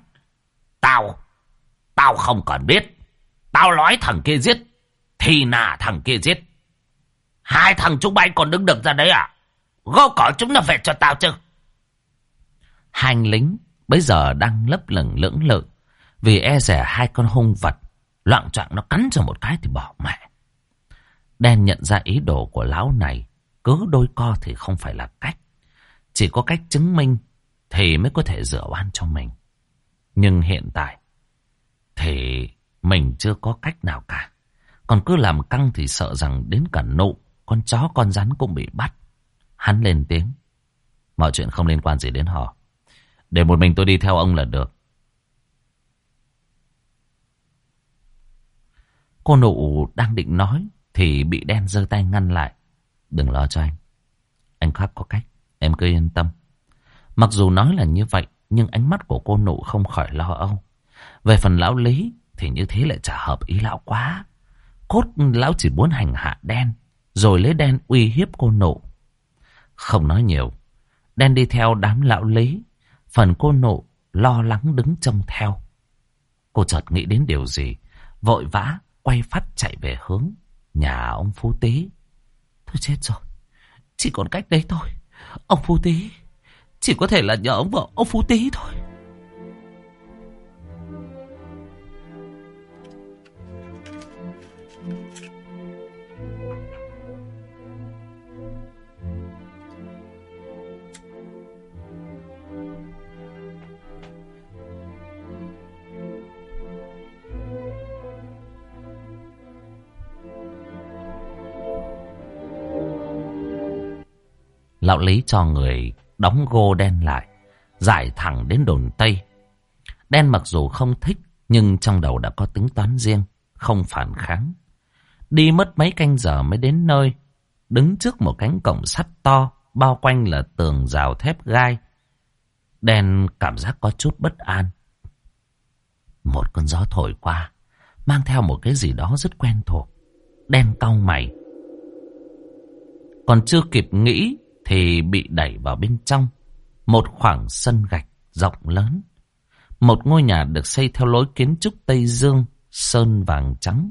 Tao không cần biết. Tao nói thằng kia giết, thì là thằng kia giết. Hai thằng chúng bay còn đứng được ra đấy à? Gô cỏ chúng nó về cho tao chứ. Hai anh lính bấy giờ đang lấp lửng lưỡng lự, vì e rẻ hai con hung vật loạng choạng nó cắn cho một cái thì bỏ mẹ. Đen nhận ra ý đồ của lão này, cứ đôi co thì không phải là cách. Chỉ có cách chứng minh thì mới có thể rửa oan cho mình. Nhưng hiện tại thì mình chưa có cách nào cả. Còn cứ làm căng thì sợ rằng đến cả Nụ, con chó con rắn cũng bị bắt. Hắn lên tiếng. Mọi chuyện không liên quan gì đến họ. Để một mình tôi đi theo ông là được. Cô Nụ đang định nói thì bị Đen giơ tay ngăn lại. Đừng lo cho anh. Anh khắc có cách. Em cứ yên tâm. Mặc dù nói là như vậy, nhưng ánh mắt của cô Nụ không khỏi lo âu. Về phần lão Lý thì như thế lại chả hợp ý lão quá. Cốt lão chỉ muốn hành hạ Đen, rồi lấy Đen uy hiếp cô Nụ. Không nói nhiều, Đen đi theo đám lão Lý. Phần cô Nụ lo lắng đứng trông theo. Cô chợt nghĩ đến điều gì, vội vã quay phắt chạy về hướng nhà ông Phú Tý. Thôi chết rồi, chỉ còn cách đấy thôi. Ông Phú Tý, chỉ có thể là nhờ ông Phú Tý thôi. Lão Lý cho người đóng gô Đen lại, giải thẳng đến đồn Tây. Đen mặc dù không thích, nhưng trong đầu đã có tính toán riêng, không phản kháng. Đi mất mấy canh giờ mới đến nơi, đứng trước một cánh cổng sắt to, bao quanh là tường rào thép gai. Đen cảm giác có chút bất an. Một cơn gió thổi qua, mang theo một cái gì đó rất quen thuộc. Đen cau mày. Còn chưa kịp nghĩ thì bị đẩy vào bên trong một khoảng sân gạch rộng lớn. Một ngôi nhà được xây theo lối kiến trúc Tây Dương, sơn vàng trắng.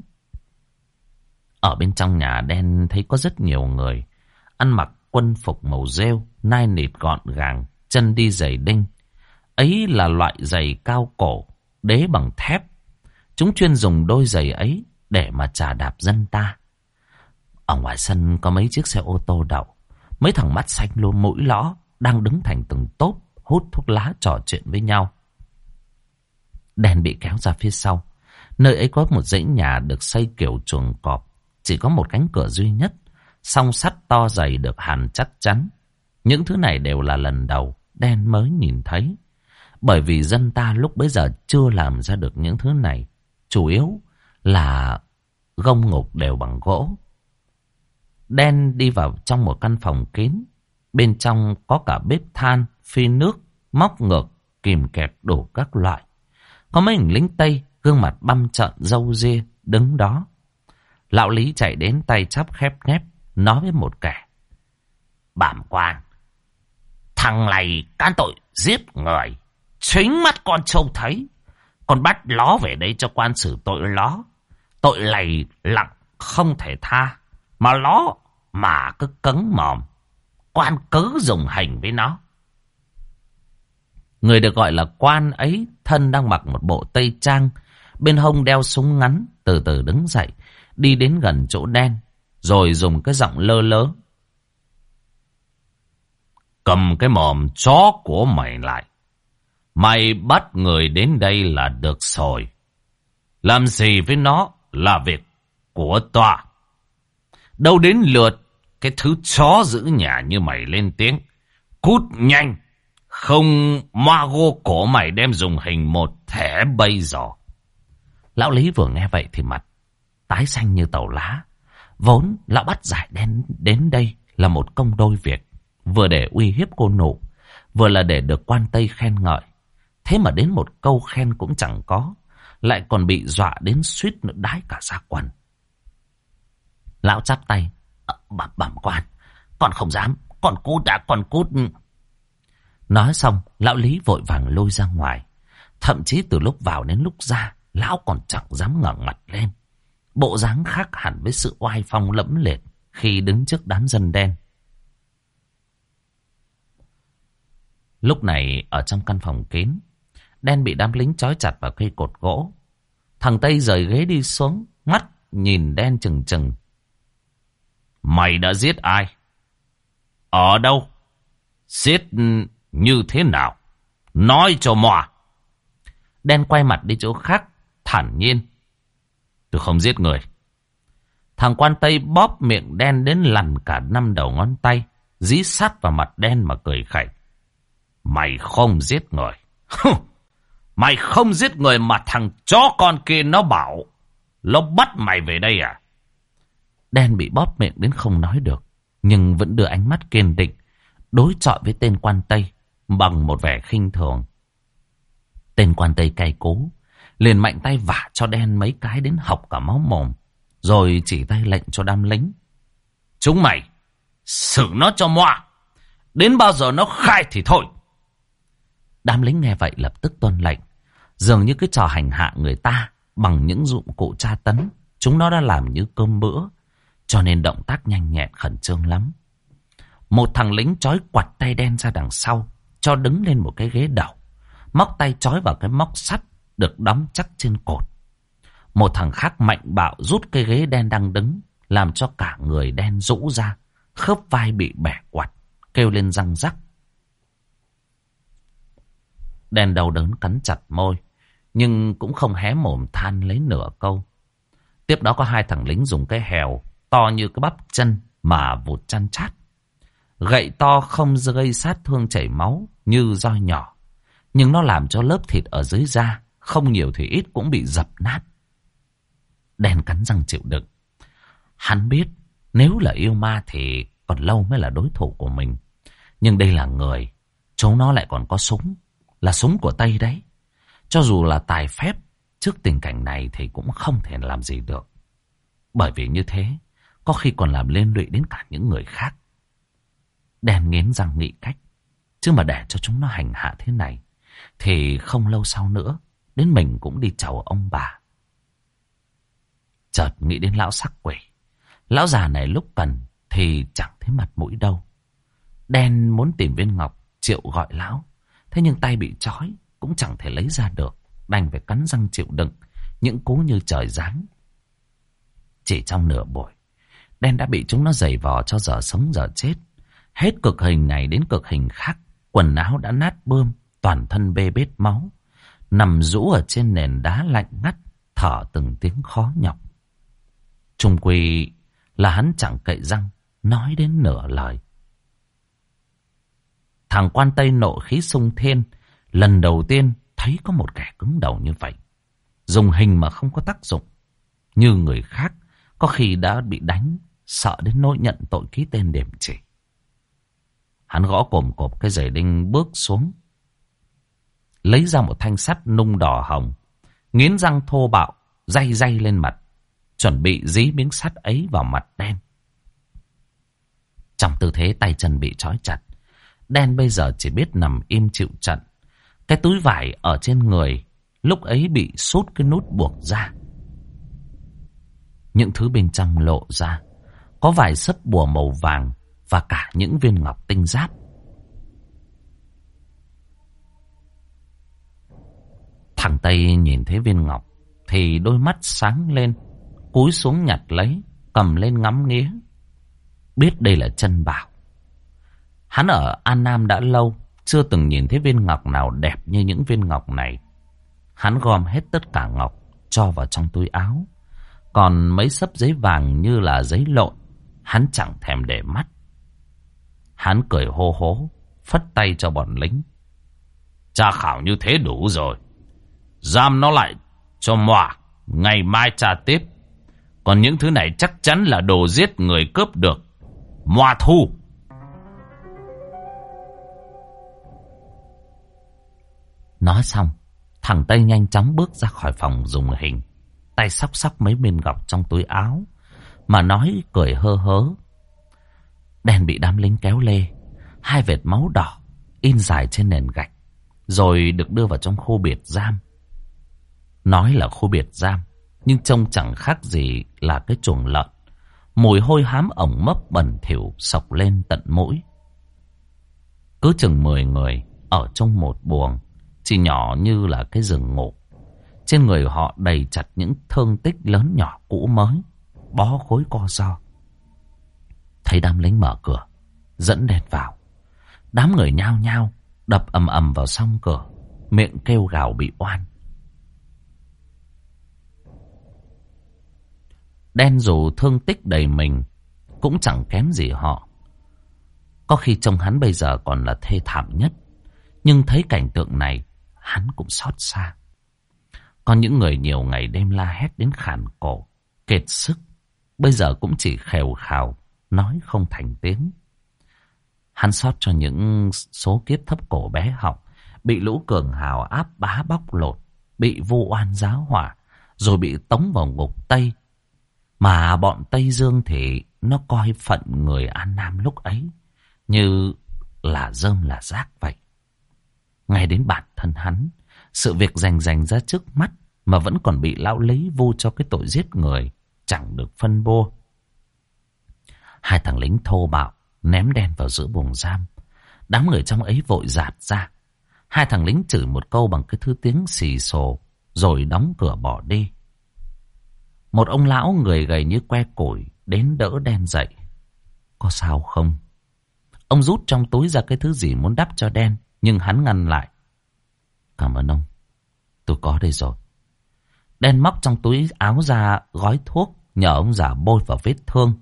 Ở bên trong nhà Đen thấy có rất nhiều người, ăn mặc quân phục màu rêu, nai nịt gọn gàng, chân đi giày đinh. Ấy là loại giày cao cổ, đế bằng thép. Chúng chuyên dùng đôi giày ấy để mà chà đạp dân ta. Ở ngoài sân có mấy chiếc xe ô tô đậu. Mấy thằng mắt xanh luôn mũi lõ đang đứng thành từng tốp, hút thuốc lá trò chuyện với nhau. Đen bị kéo ra phía sau. Nơi ấy có một dãy nhà được xây kiểu chuồng cọp, chỉ có một cánh cửa duy nhất, song sắt to dày được hàn chắc chắn. Những thứ này đều là lần đầu Đen mới nhìn thấy, bởi vì dân ta lúc bấy giờ chưa làm ra được những thứ này, chủ yếu là gông ngục đều bằng gỗ. Đen đi vào trong một căn phòng kín. Bên trong có cả bếp than, phi nước, móc ngược, kìm kẹp đủ các loại. Có mấy hình lính Tây, gương mặt băm trợn râu ria, đứng đó. Lão Lý chạy đến, tay chắp khép nép, nói với một kẻ. Bẩm quan, thằng này can tội giết người, chính mắt con trông thấy. Con bắt nó về đây cho quan xử tội nó. Tội này nặng không thể tha. Mà nó mà cứ cứng mồm, quan cứ dùng hình với nó. Người được gọi là quan ấy thân đang mặc một bộ tây trang, bên hông đeo súng ngắn, từ từ đứng dậy, đi đến gần chỗ đen, rồi dùng cái giọng lơ lớ. Cầm cái mồm chó của mày lại. Mày bắt người đến đây là được rồi. Làm gì với nó là việc của tòa. Đâu đến lượt cái thứ chó giữ nhà như mày lên tiếng. Cút nhanh. Không Mago cổ mày đem dùng hình một thẻ bây giờ. Lão Lý vừa nghe vậy thì mặt tái xanh như tàu lá. Vốn lão bắt giải đen đến đây là một công đôi việc. Vừa để uy hiếp cô nụ, vừa là để được quan Tây khen ngợi. Thế mà đến một câu khen cũng chẳng có, lại còn bị dọa đến suýt nữa đái cả ra quần. Lão chắp tay. Bẩm quan, con không dám, con cút đã, con cút. Nói xong, lão Lý vội vàng lôi ra ngoài. Thậm chí từ lúc vào đến lúc ra, lão còn chẳng dám ngẩng mặt lên. Bộ dáng khác hẳn với sự oai phong lẫm liệt khi đứng trước đám dân đen. Lúc này ở trong căn phòng kín, đen bị đám lính trói chặt vào cây cột gỗ. Thằng Tây rời ghế đi xuống, mắt nhìn đen chừng chừng. Mày đã giết ai? Ở đâu? Giết như thế nào? Nói cho mòa. Đen quay mặt đi chỗ khác, thản nhiên. Tôi không giết người. Thằng quan Tây bóp miệng đen đến lằn cả 5 đầu ngón tay, dí sát vào mặt đen mà cười khẩy. Mày không giết người. Mày không giết người mà thằng chó con kia nó bảo nó bắt mày về đây à? Đen bị bóp miệng đến không nói được, nhưng vẫn đưa ánh mắt kiên định đối chọi với tên quan Tây bằng một vẻ khinh thường. Tên quan Tây cay cú, liền mạnh tay vả cho đen mấy cái đến hộc cả máu mồm, rồi chỉ tay lệnh cho đám lính. Chúng mày xử nó cho moa, đến bao giờ nó khai thì thôi. Đám lính nghe vậy lập tức tuân lệnh. Dường như cái trò hành hạ người ta bằng những dụng cụ tra tấn, chúng nó đã làm như cơm bữa, cho nên động tác nhanh nhẹn khẩn trương lắm. Một thằng lính trói quặt tay đen ra đằng sau, cho đứng lên một cái ghế đầu, móc tay trói vào cái móc sắt được đóng chắc trên cột. Một thằng khác mạnh bạo rút cái ghế đen đang đứng, làm cho cả người đen rũ ra, khớp vai bị bẻ quặt, kêu lên răng rắc. Đen đau đớn cắn chặt môi, nhưng cũng không hé mồm than lấy nửa câu. Tiếp đó có 2 thằng lính dùng cái hèo to như cái bắp chân mà vụt chăn chát. Gậy to không gây sát thương chảy máu như roi nhỏ, nhưng nó làm cho lớp thịt ở dưới da, không nhiều thì ít cũng bị dập nát. Đen cắn răng chịu đựng. Hắn biết nếu là yêu ma thì còn lâu mới là đối thủ của mình. Nhưng đây là người, chúng nó lại còn có súng, là súng của Tây đấy. Cho dù là tài phép, trước tình cảnh này thì cũng không thể làm gì được. Bởi vì như thế, có khi còn làm liên lụy đến cả những người khác. Đen nghiến răng nghĩ cách. Chứ mà để cho chúng nó hành hạ thế này, thì không lâu sau nữa, đến mình cũng đi chầu ông bà. Chợt nghĩ đến lão sắc quỷ. Lão già này lúc cần thì chẳng thấy mặt mũi đâu. Đen muốn tìm viên ngọc, Triệu gọi lão. Thế nhưng tay bị trói, cũng chẳng thể lấy ra được. Đành phải cắn răng chịu đựng những cú như trời giáng. Chỉ trong nửa buổi, Đen đã bị chúng nó giày vò cho giờ sống giờ chết. Hết cực hình này đến cực hình khác, quần áo đã nát bươm, toàn thân bê bết máu, nằm rũ ở trên nền đá lạnh ngắt, thở từng tiếng khó nhọc. Chung quy là hắn chẳng cậy răng nói đến nửa lời. Thằng quan Tây nộ khí xung thiên, lần đầu tiên thấy có một kẻ cứng đầu như vậy. Dùng hình mà không có tác dụng. Như người khác, có khi đã bị đánh, sợ đến nỗi nhận tội ký tên đềm chỉ. Hắn gõ cồm cộp cái giày đinh bước xuống, lấy ra một thanh sắt nung đỏ hồng, nghiến răng thô bạo, day day lên mặt, chuẩn bị dí miếng sắt ấy vào mặt Đen. Trong tư thế tay chân bị trói chặt, Đen bây giờ chỉ biết nằm im chịu trận. Cái túi vải ở trên người lúc ấy bị sút cái nút buộc ra. Những thứ bên trong lộ ra. Có vài sấp bùa màu vàng và cả những viên ngọc tinh giáp. Thằng Tây nhìn thấy viên ngọc thì đôi mắt sáng lên, cúi xuống nhặt lấy, cầm lên ngắm nghía. Biết đây là chân bảo. Hắn ở An Nam đã lâu, chưa từng nhìn thấy viên ngọc nào đẹp như những viên ngọc này. Hắn gom hết tất cả ngọc cho vào trong túi áo. Còn mấy sấp giấy vàng như là giấy lộn, hắn chẳng thèm để mắt. Hắn cười hô hố, phất tay cho bọn lính. Tra khảo như thế đủ rồi. Giam nó lại cho mòa, ngày mai tra tiếp. Còn những thứ này chắc chắn là đồ giết người cướp được. Mòa thu. Nói xong, thằng Tây nhanh chóng bước ra khỏi phòng dùng hình, tay xóc xóc mấy viên ngọc trong túi áo, mà nói cười hơ hớ. Đen bị đám lính kéo lê, hai vệt máu đỏ in dài trên nền gạch, rồi được đưa vào trong khu biệt giam. Nói là khu biệt giam, nhưng trông chẳng khác gì là cái chuồng lợn. Mùi hôi hám ẩm mốc bẩn thỉu sộc lên tận mũi. Cứ chừng 10 người ở trong một buồng, chỉ nhỏ như là cái giường ngủ. Trên người họ đầy chặt những thương tích lớn nhỏ cũ mới, bó khối co ro. Thấy đám lính mở cửa, dẫn đèn vào. Đám người nhao nhao, đập ầm ầm vào song cửa, miệng kêu gào bị oan. Đen dù thương tích đầy mình, cũng chẳng kém gì họ. Có khi trông hắn bây giờ còn là thê thảm nhất, nhưng thấy cảnh tượng này, hắn cũng xót xa. Còn những người nhiều ngày đêm la hét đến khản cổ, kiệt sức, bây giờ cũng chỉ khèo khào, nói không thành tiếng. Hắn xót cho những số kiếp thấp cổ bé họng, bị lũ cường hào áp bá bóc lột, bị vu oan giáo hỏa, rồi bị tống vào ngục Tây. Mà bọn Tây Dương thì nó coi phận người An Nam lúc ấy như là rơm là rác vậy. Ngay đến bản thân hắn, sự việc rành ra trước mắt mà vẫn còn bị lão lý vu cho cái tội giết người, chẳng được phân bua. Hai thằng lính thô bạo ném đen vào giữa buồng giam. Đám người trong ấy vội dạt ra. Hai thằng lính chửi một câu bằng cái thứ tiếng xì xồ, rồi đóng cửa bỏ đi. Một ông lão người gầy như que củi đến đỡ đen dậy. Có sao không? Ông rút trong túi ra cái thứ gì muốn đắp cho đen, nhưng hắn ngăn lại. Cảm ơn ông, tôi có đây rồi. Đen móc trong túi áo ra gói thuốc, nhờ ông già bôi vào vết thương.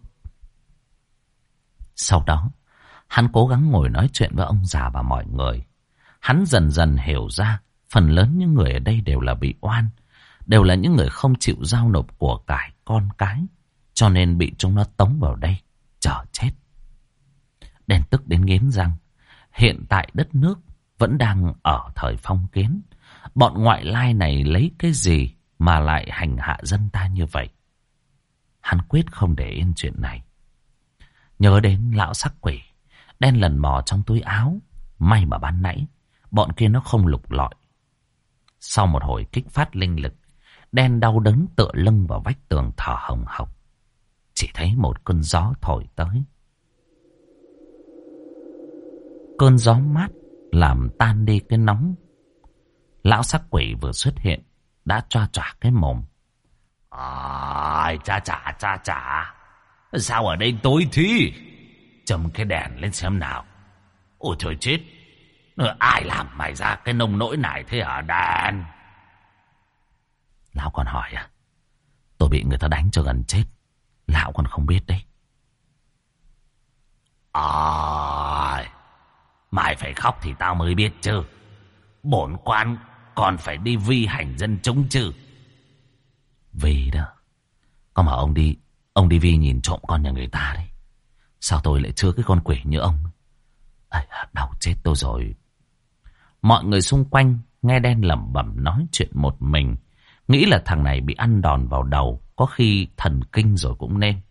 Sau đó, hắn cố gắng ngồi nói chuyện với ông già và mọi người. Hắn dần dần hiểu ra, phần lớn những người ở đây đều là bị oan, đều là những người không chịu giao nộp của cải con cái, cho nên bị chúng nó tống vào đây, chờ chết. Đen tức đến nghiến răng. Hiện tại đất nước vẫn đang ở thời phong kiến. Bọn ngoại lai này lấy cái gì mà lại hành hạ dân ta như vậy? Hắn quyết không để yên chuyện này. Nhớ đến lão sắc quỷ, Đen lần mò trong túi áo. May mà ban nãy bọn kia nó không lục lọi. Sau một hồi kích phát linh lực, Đen đau đớn tựa lưng vào vách tường thở hồng hộc. Chỉ thấy một cơn gió thổi tới. Cơn gió mát làm tan đi cái nóng. Lão sắc quỷ vừa xuất hiện đã choa choa cái mồm. Cha, sao ở đây tối thế? Châm cái đèn lên xem nào. Ôi trời chết, ai làm mày ra cái nông nỗi này thế hả đàn? Lão còn hỏi à? Tôi bị người ta đánh cho gần chết, lão còn không biết đấy. Mày phải khóc thì tao mới biết chứ. Bổn quan còn phải đi vi hành dân chúng chứ. Vì đó. Có mà ông đi vi nhìn trộm con nhà người ta đấy. Sao tôi lại chứa cái con quỷ như ông? Đau chết tôi rồi. Mọi người xung quanh nghe Đen lẩm bẩm nói chuyện một mình, nghĩ là thằng này bị ăn đòn vào đầu, có khi thần kinh rồi cũng nên.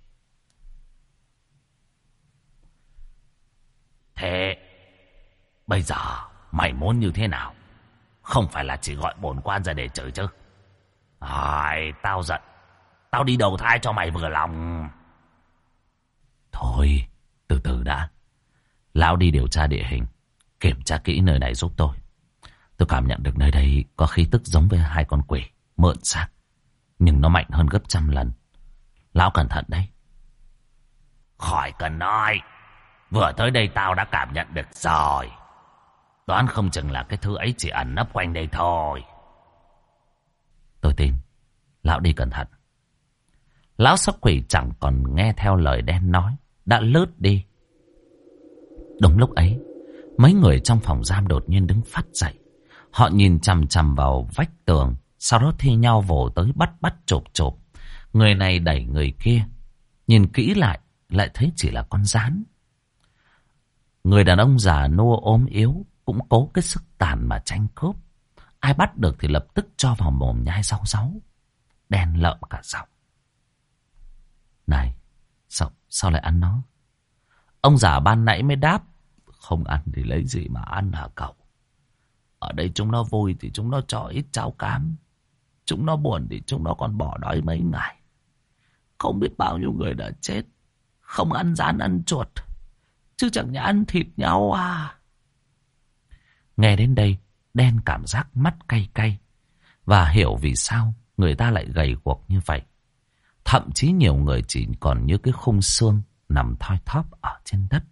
Thế bây giờ mày muốn như thế nào? Không phải là chỉ gọi bổn quan ra để chửi chứ? Tao giận. Tao đi đầu thai cho mày vừa lòng. Thôi, từ từ đã. Lão đi điều tra địa hình, kiểm tra kỹ nơi này giúp tôi. Tôi cảm nhận được nơi đây có khí tức giống với hai con quỷ mượn xác, nhưng nó mạnh hơn gấp trăm lần. Lão cẩn thận đấy. Khỏi cần nói. Vừa tới đây tao đã cảm nhận được rồi. Đoán không chừng là cái thứ ấy chỉ ẩn nấp quanh đây thôi. Tôi tin. Lão đi cẩn thận. Lão sắc quỷ chẳng còn nghe theo lời đen nói, đã lướt đi. Đúng lúc ấy, mấy người trong phòng giam đột nhiên đứng phắt dậy. Họ nhìn chằm chằm vào vách tường, sau đó thi nhau vồ tới bắt chộp chộp. Người này đẩy người kia. Nhìn kỹ lại thấy chỉ là con gián. Người đàn ông già nua ốm yếu cũng cố cái sức tàn mà tranh cướp. Ai bắt được thì lập tức cho vào mồm nhai rau ráu. Đen lợm cả giọng. Này, sao lại ăn nó? Ông già ban nãy mới đáp. Không ăn thì lấy gì mà ăn hả cậu? Ở đây chúng nó vui thì chúng nó cho ít cháo cám. Chúng nó buồn thì chúng nó còn bỏ đói mấy ngày. Không biết bao nhiêu người đã chết. Không ăn rán ăn chuột, chứ chẳng nhẽ ăn thịt nhau à. Nghe đến đây, Đen cảm giác mắt cay cay. Và hiểu vì sao người ta lại gầy guộc như vậy. Thậm chí nhiều người chỉ còn như cái khung xương nằm thoi thóp ở trên đất.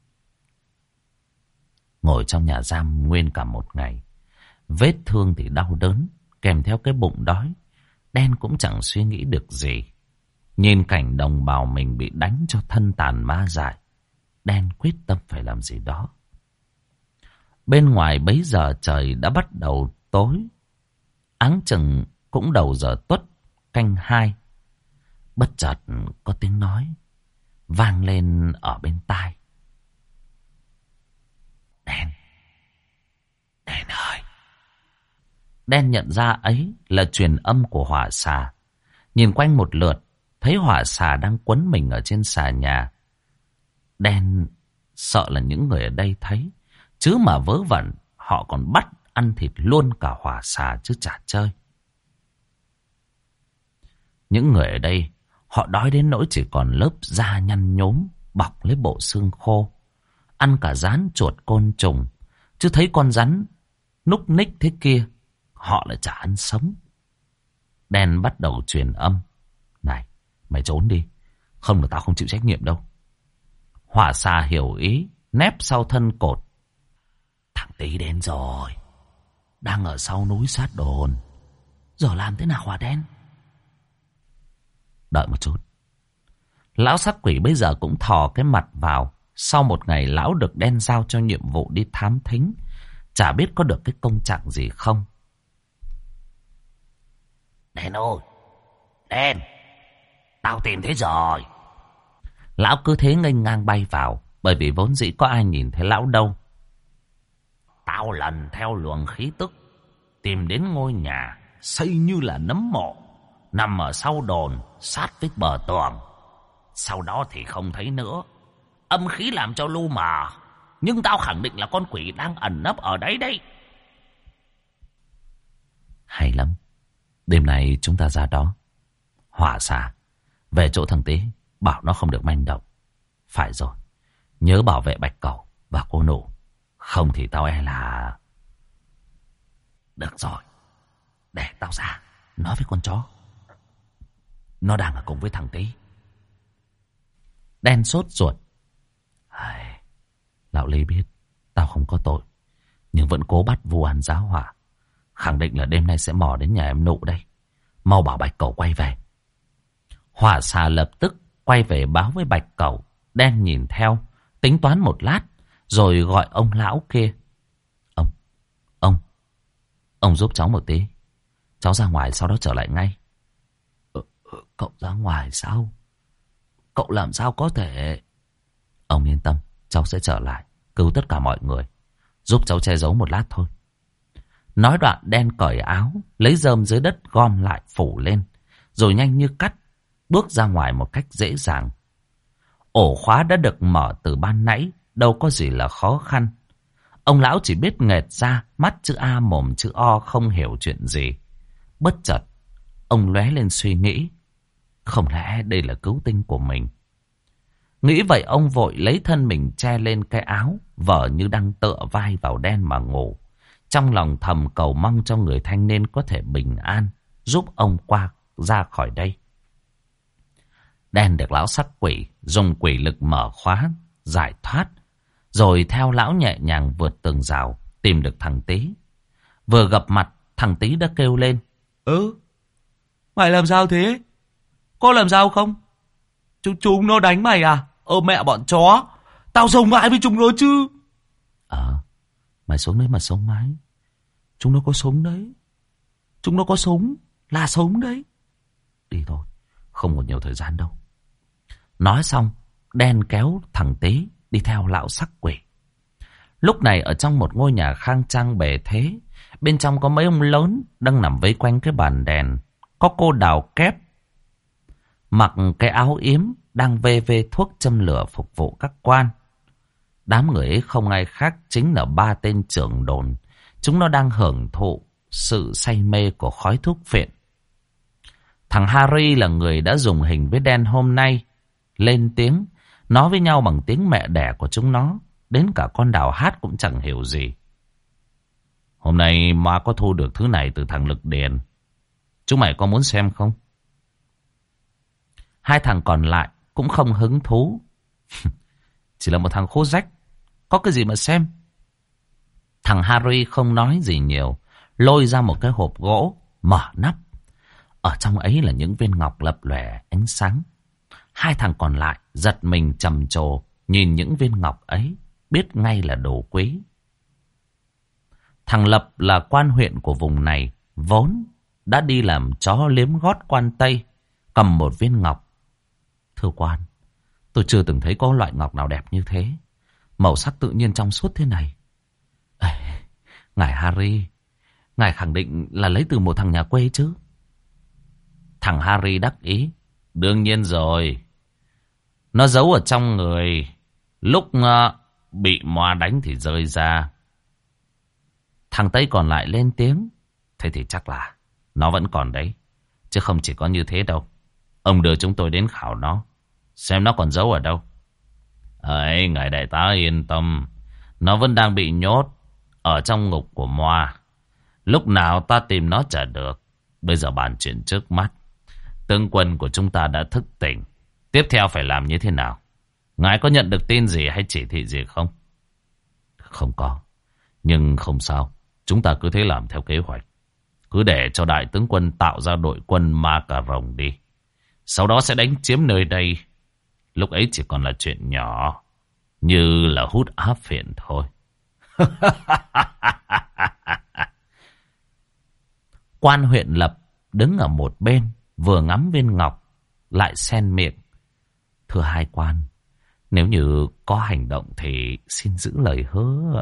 Ngồi trong nhà giam nguyên cả một ngày. Vết thương thì đau đớn, kèm theo cái bụng đói. Đen cũng chẳng suy nghĩ được gì. Nhìn cảnh đồng bào mình bị đánh cho thân tàn ma dại, Đen quyết tâm phải làm gì đó. Bên ngoài bấy giờ trời đã bắt đầu tối. Áng chừng cũng đầu giờ tuất canh 2. Bất chợt có tiếng nói vang lên ở bên tai. Đen ơi. Đen nhận ra ấy là truyền âm của hỏa xà. Nhìn quanh một lượt, thấy hỏa xà đang quấn mình ở trên xà nhà. Đen sợ là những người ở đây thấy, chứ mà vớ vẩn họ còn bắt ăn thịt luôn cả hỏa xà chứ chả chơi. Những người ở đây họ đói đến nỗi chỉ còn lớp da nhăn nhốm bọc lấy bộ xương khô, ăn cả rán chuột côn trùng, chứ thấy con rắn núc ních thế kia họ lại chả ăn sống. Đen bắt đầu truyền âm. Này, mày trốn đi, không là tao không chịu trách nhiệm đâu. Hỏa xà hiểu ý, nép sau thân cột. Thằng Tí đến rồi, đang ở sau núi sát đồn. Giờ làm thế nào hỏa Đen? Đợi một chút. Lão sắc quỷ bây giờ cũng thò cái mặt vào. Sau một ngày lão được Đen giao cho nhiệm vụ đi thám thính, chả biết có được cái công trạng gì không. Đen ơi, Đen, tao tìm thấy rồi. Lão cứ thế nghênh ngang bay vào, bởi vì vốn dĩ có ai nhìn thấy lão đâu. Tao lần theo luồng khí tức, tìm đến ngôi nhà xây như là nấm mộ, nằm ở sau đồn, sát với bờ tường. Sau đó thì không thấy nữa. Âm khí làm cho lu mờ, nhưng tao khẳng định là con quỷ đang ẩn nấp ở đấy đấy. Hay lắm. Đêm nay chúng ta ra đó. Hỏa xà, về chỗ thằng Tí, bảo nó không được manh động. Phải rồi, nhớ bảo vệ Bạch Cẩu và cô Nụ. Không thì tao e là... Được rồi, để tao ra nói với con chó. Nó đang ở cùng với thằng Tí. Đen sốt ruột. Lão Lý biết tao không có tội, nhưng vẫn cố bắt vu oan giáo hỏa. Khẳng định là đêm nay sẽ mò đến nhà em Nụ đây. Mau bảo Bạch Cẩu quay về. Hỏa xà lập tức quay về báo với Bạch Cẩu. Đen nhìn theo, tính toán một lát, rồi gọi ông lão kia. Ông giúp cháu một tí. Cháu ra ngoài sau đó trở lại ngay. Cậu ra ngoài sao? Cậu làm sao có thể? Ông yên tâm, cháu sẽ trở lại, cứu tất cả mọi người. Giúp cháu che giấu một lát thôi. Nói đoạn Đen cởi áo, lấy rơm dưới đất gom lại phủ lên, rồi nhanh như cắt, bước ra ngoài một cách dễ dàng. Ổ khóa đã được mở từ ban nãy, đâu có gì là khó khăn. Ông lão chỉ biết nghệt ra, mắt chữ A mồm chữ O, không hiểu chuyện gì. Bất chợt, ông lóe lên suy nghĩ. Không lẽ đây là cứu tinh của mình? Nghĩ vậy ông vội lấy thân mình che lên cái áo, vờ như đang tựa vai vào đen mà ngủ. Trong lòng thầm cầu mong cho người thanh niên có thể bình an, giúp ông qua ra khỏi đây. Đen được lão sắc quỷ dùng quỷ lực mở khóa, giải thoát, rồi theo lão nhẹ nhàng vượt tường rào, tìm được thằng Tý. Vừa gặp mặt, thằng Tý đã kêu lên. Mày làm sao thế? Có làm sao không? Chúng nó đánh mày à? Mẹ bọn chó, tao sống mãi với chúng nó chứ. Mày xuống đấy mà sống mãi. Chúng nó có súng đấy. Chúng nó có súng, là súng đấy. Đi thôi, không còn nhiều thời gian đâu. Nói xong, Đen kéo thằng Tý đi theo lão sắc quỷ. Lúc này ở trong một ngôi nhà khang trang bề thế, bên trong có mấy ông lớn đang nằm vây quanh cái bàn đèn. Có cô Đào Kép mặc cái áo yếm đang vê thuốc châm lửa phục vụ các quan. Đám người ấy không ai khác chính là 3 tên trưởng đồn. Chúng nó đang hưởng thụ sự say mê của khói thuốc phiện. Thằng Harry là người đã dùng hình với Đen hôm nay, lên tiếng nói với nhau bằng tiếng mẹ đẻ của chúng nó. Đến cả con Đào Hát cũng chẳng hiểu gì. Hôm nay ma có thu được thứ này từ thằng Lực Điền. Chúng mày có muốn xem không? Hai thằng còn lại cũng không hứng thú. Chỉ là một thằng khố rách, có cái gì mà xem. Thằng Harry không nói gì nhiều, lôi ra một cái hộp gỗ, mở nắp. Ở trong ấy là những viên ngọc lập lòe ánh sáng. Hai thằng còn lại giật mình trầm trồ, nhìn những viên ngọc ấy, biết ngay là đồ quý. Thằng Lập là quan huyện của vùng này, vốn đã đi làm chó liếm gót quan Tây, cầm một viên ngọc. Thưa quan, tôi chưa từng thấy có loại ngọc nào đẹp như thế. Màu sắc tự nhiên trong suốt thế này. Ngài Harry, ngài khẳng định là lấy từ một thằng nhà quê chứ? Thằng Harry đắc ý. Đương nhiên rồi. Nó giấu ở trong người, lúc bị moa đánh thì rơi ra. Thằng Tây còn lại lên tiếng. Thế thì chắc là nó vẫn còn đấy, chứ không chỉ có như thế đâu. Ông đưa chúng tôi đến khảo nó, xem nó còn giấu ở đâu. Ấy, ngài đại tá yên tâm, nó vẫn đang bị nhốt ở trong ngục của moa. Lúc nào ta tìm nó chả được. Bây giờ bàn chuyện trước mắt. Tướng quân của chúng ta đã thức tỉnh. Tiếp theo phải làm như thế nào? Ngài có nhận được tin gì hay chỉ thị gì không? Không có. Nhưng không sao, chúng ta cứ thế làm theo kế hoạch. Cứ để cho đại tướng quân tạo ra đội quân ma cà rồng đi. Sau đó sẽ đánh chiếm nơi đây. Lúc ấy chỉ còn là chuyện nhỏ, như là hút áp phiện thôi. Quan huyện Lập đứng ở một bên, vừa ngắm viên ngọc, lại xen miệng. Thưa hai quan, nếu như có hành động thì xin giữ lời hứa.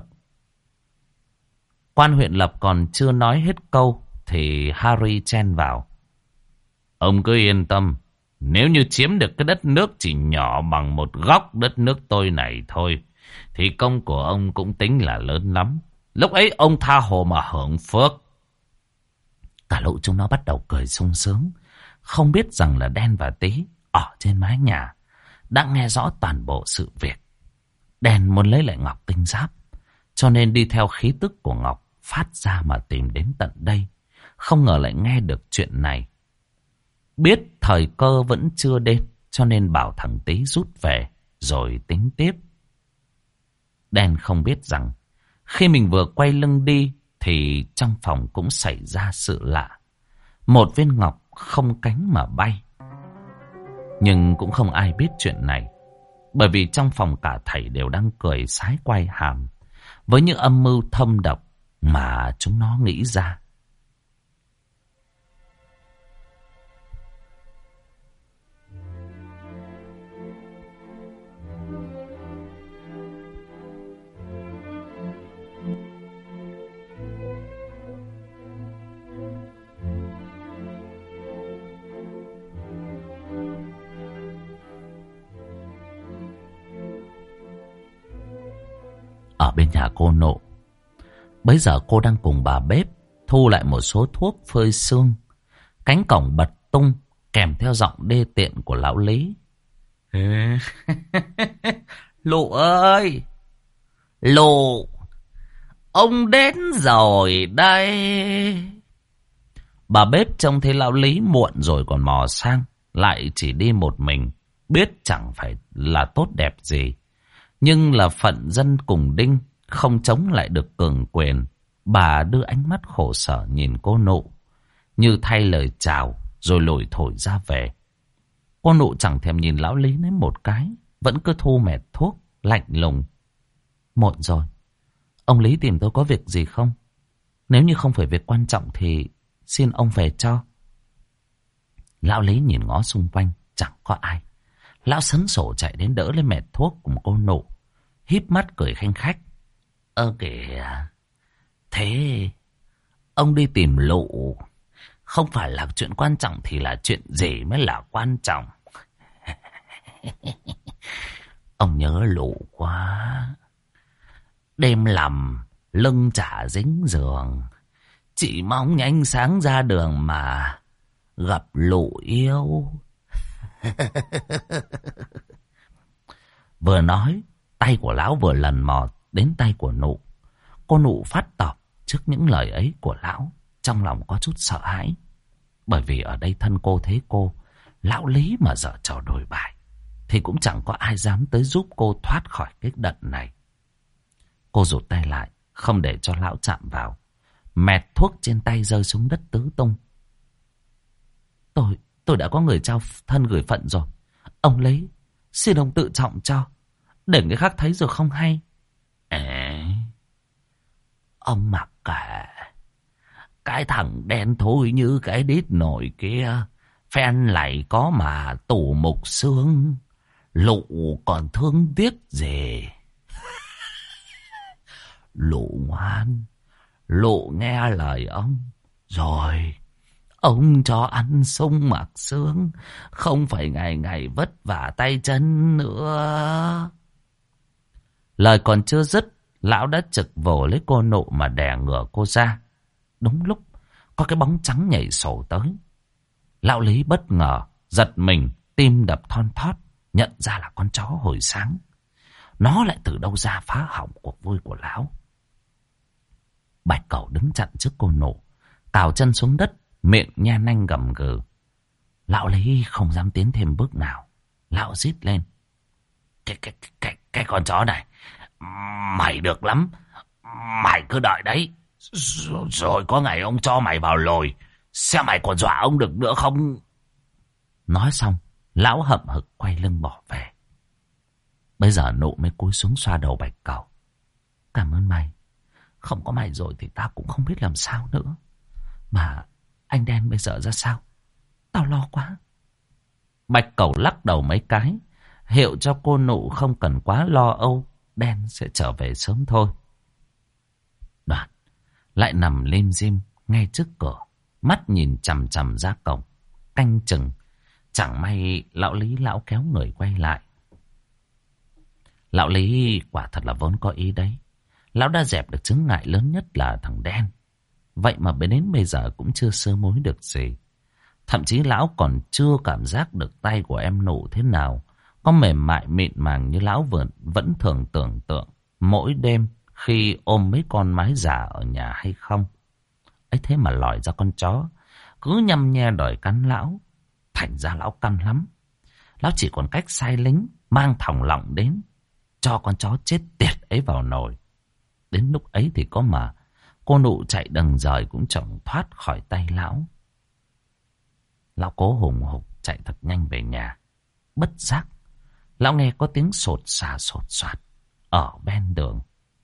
Quan huyện Lập còn chưa nói hết câu thì Harry chen vào. Ông cứ yên tâm, nếu như chiếm được cái đất nước chỉ nhỏ bằng một góc đất nước tôi này thôi, thì công của ông cũng tính là lớn lắm. Lúc ấy ông tha hồ mà hưởng phước. Cả lũ chúng nó bắt đầu cười sung sướng, không biết rằng là Đen và Tý ở trên mái nhà đã nghe rõ toàn bộ sự việc. Đen muốn lấy lại ngọc tinh giáp, cho nên đi theo khí tức của ngọc phát ra mà tìm đến tận đây. Không ngờ lại nghe được chuyện này. Biết thời cơ vẫn chưa đến, cho nên bảo thằng Tý rút về rồi tính tiếp. Đen không biết rằng khi mình vừa quay lưng đi thì trong phòng cũng xảy ra sự lạ. Một viên ngọc không cánh mà bay. Nhưng cũng không ai biết chuyện này, bởi vì trong phòng cả thảy đều đang cười sái quay hàm với những âm mưu thâm độc mà chúng nó nghĩ ra. Ở bên nhà cô Nộ, bấy giờ cô đang cùng bà bếp thu lại một số thuốc phơi xương. Cánh cổng bật tung, kèm theo giọng đê tiện của lão Lý. Lụ ơi! Lụ! Ông đến rồi đây! Bà bếp trông thấy lão Lý muộn rồi còn mò sang, lại chỉ đi một mình, biết chẳng phải là tốt đẹp gì. Nhưng là phận dân cùng đinh, không chống lại được cường quyền. Bà đưa ánh mắt khổ sở nhìn cô Nụ, như thay lời chào, rồi lủi thổi ra về. Cô Nụ chẳng thèm nhìn lão Lý đến một cái, vẫn cứ thu mẹt thuốc, lạnh lùng. Muộn rồi, ông Lý tìm tôi có việc gì không? Nếu như không phải việc quan trọng thì xin ông về cho. Lão Lý nhìn ngó xung quanh, chẳng có ai. Lão sấn sổ chạy đến đỡ lấy mẹt thuốc của cô Nụ, híp mắt cười khanh khách. Ơ kìa, thế ông đi tìm Lụ, không phải là chuyện quan trọng thì là chuyện gì mới là quan trọng? Ông nhớ Lụ quá. Đêm lầm, lưng chả dính giường, chỉ mong nhanh sáng ra đường mà gặp Lụ yêu. Vừa nói, tay của lão vừa lần mò đến tay của Nụ. Cô Nụ phát tọp trước những lời ấy của lão, trong lòng có chút sợ hãi. Bởi vì ở đây thân cô thế cô, lão Lý mà dở trò đổi bài thì cũng chẳng có ai dám tới giúp cô thoát khỏi cái đận này. Cô rụt tay lại, không để cho lão chạm vào. Mẹt thuốc trên tay rơi xuống đất tứ tung. Tôi đã có người trao thân gửi phận rồi. Ông lấy, xin ông tự trọng cho, để người khác thấy rồi không hay. Ông mặc kệ. Cái thằng đen thui như cái đít nổi kia, phen lại có mà tủ mục xương, Lụ còn thương tiếc gì. Lụ ngoan, Lụ nghe lời ông, rồi ông cho ăn sung mặc sướng, không phải ngày ngày vất vả tay chân nữa. Lời còn chưa dứt, lão đã trực vồ lấy cô Nụ mà đè ngửa cô ra. Đúng lúc có cái bóng trắng nhảy sổ tới. Lão Lý bất ngờ, giật mình, tim đập thon thót, nhận ra là con chó hồi sáng. Nó lại từ đâu ra phá hỏng cuộc vui của lão. Bạch Cẩu đứng chặn trước cô Nụ, cào chân xuống đất, miệng nhe nanh gầm gừ. Lão Lý không dám tiến thêm bước nào. Lão rít lên. Cái con chó này, mày được lắm, mày cứ đợi đấy. Rồi có ngày ông cho mày vào lồi, xem mày còn dọa ông được nữa không. Nói xong, lão hậm hực quay lưng bỏ về. Bây giờ Nụ mới cúi xuống xoa đầu Bạch Cẩu. Cảm ơn mày. Không có mày rồi thì tao cũng không biết làm sao nữa. Mà anh đen bây giờ ra sao? Tao lo quá. Bạch Cẩu lắc đầu mấy cái, hiệu cho cô Nụ không cần quá lo âu. Đen sẽ trở về sớm thôi. Đoạn lại nằm lim dim ngay trước cửa, mắt nhìn chằm chằm ra cổng, canh chừng. Chẳng may lão Lý lão kéo người quay lại. Lão Lý quả thật là vốn có ý đấy. Lão đã dẹp được chướng ngại lớn nhất là thằng đen. Vậy mà đến bây giờ cũng chưa sơ mối được gì. Thậm chí lão còn chưa cảm giác được tay của em Nụ thế nào, có mềm mại mịn màng như lão vẫn thường tưởng tượng mỗi đêm khi ôm mấy con mái giả ở nhà hay không. Ấy thế mà lòi ra con chó cứ nhăm nhe đòi cắn lão. Thành ra lão căm lắm. Lão chỉ còn cách sai lính mang thòng lọng đến, cho con chó chết tiệt ấy vào nồi. Đến lúc ấy thì có mà cô Nụ chạy đằng rời cũng chẳng thoát khỏi tay lão. Lão cố hùng hục chạy thật nhanh về nhà. Bất giác lão nghe có tiếng sột soạt ở bên đường.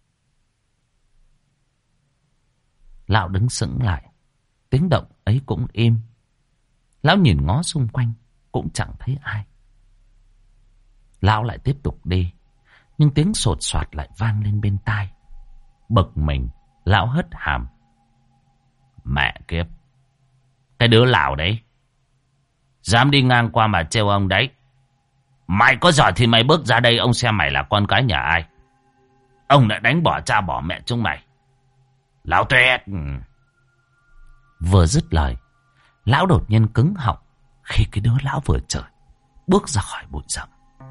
Lão đứng sững lại, tiếng động ấy cũng im. Lão nhìn ngó xung quanh cũng chẳng thấy ai. Lão lại tiếp tục đi, nhưng tiếng sột soạt lại vang lên bên tai. Bực mình, lão hất hàm. Mẹ kiếp, cái đứa Lào đấy dám đi ngang qua mà trêu ông đấy. Mày có giỏi thì mày bước ra đây, ông xem mày là con cái nhà ai. Ông đã đánh bỏ cha bỏ mẹ chúng mày. Lão tuyệt. Vừa dứt lời, lão đột nhiên cứng họng, khi cái đứa lão vừa chửi bước ra khỏi bụi rậm.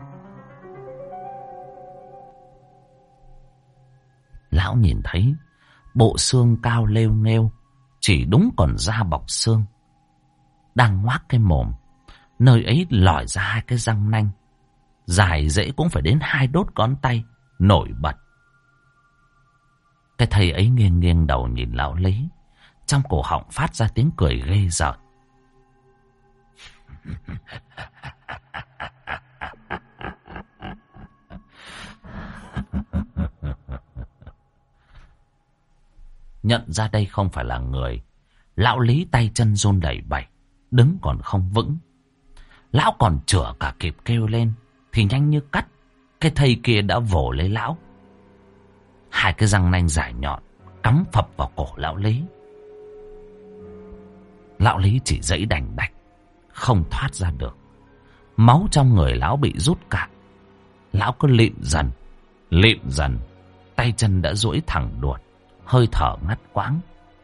Lão nhìn thấy bộ xương cao lêu nghêu, chỉ đúng còn da bọc xương, đang ngoác cái mồm. Nơi ấy lòi ra hai cái răng nanh, dài dễ cũng phải đến 2 đốt ngón tay, nổi bật. Cái thầy ấy nghiêng nghiêng đầu nhìn lão Lý, trong cổ họng phát ra tiếng cười ghê rợn. Nhận ra đây không phải là người, lão Lý tay chân run lẩy bẩy, đứng còn không vững. Lão còn chửa cả kịp kêu lên, thì nhanh như cắt, cái thây kia đã vồ lấy lão. Hai cái răng nanh dài nhọn cắm phập vào cổ lão Lý. Lão Lý chỉ giãy đành đạch, không thoát ra được. Máu trong người lão bị rút cạn. Lão cứ lịm dần, tay chân đã duỗi thẳng đuột, hơi thở ngắt quãng.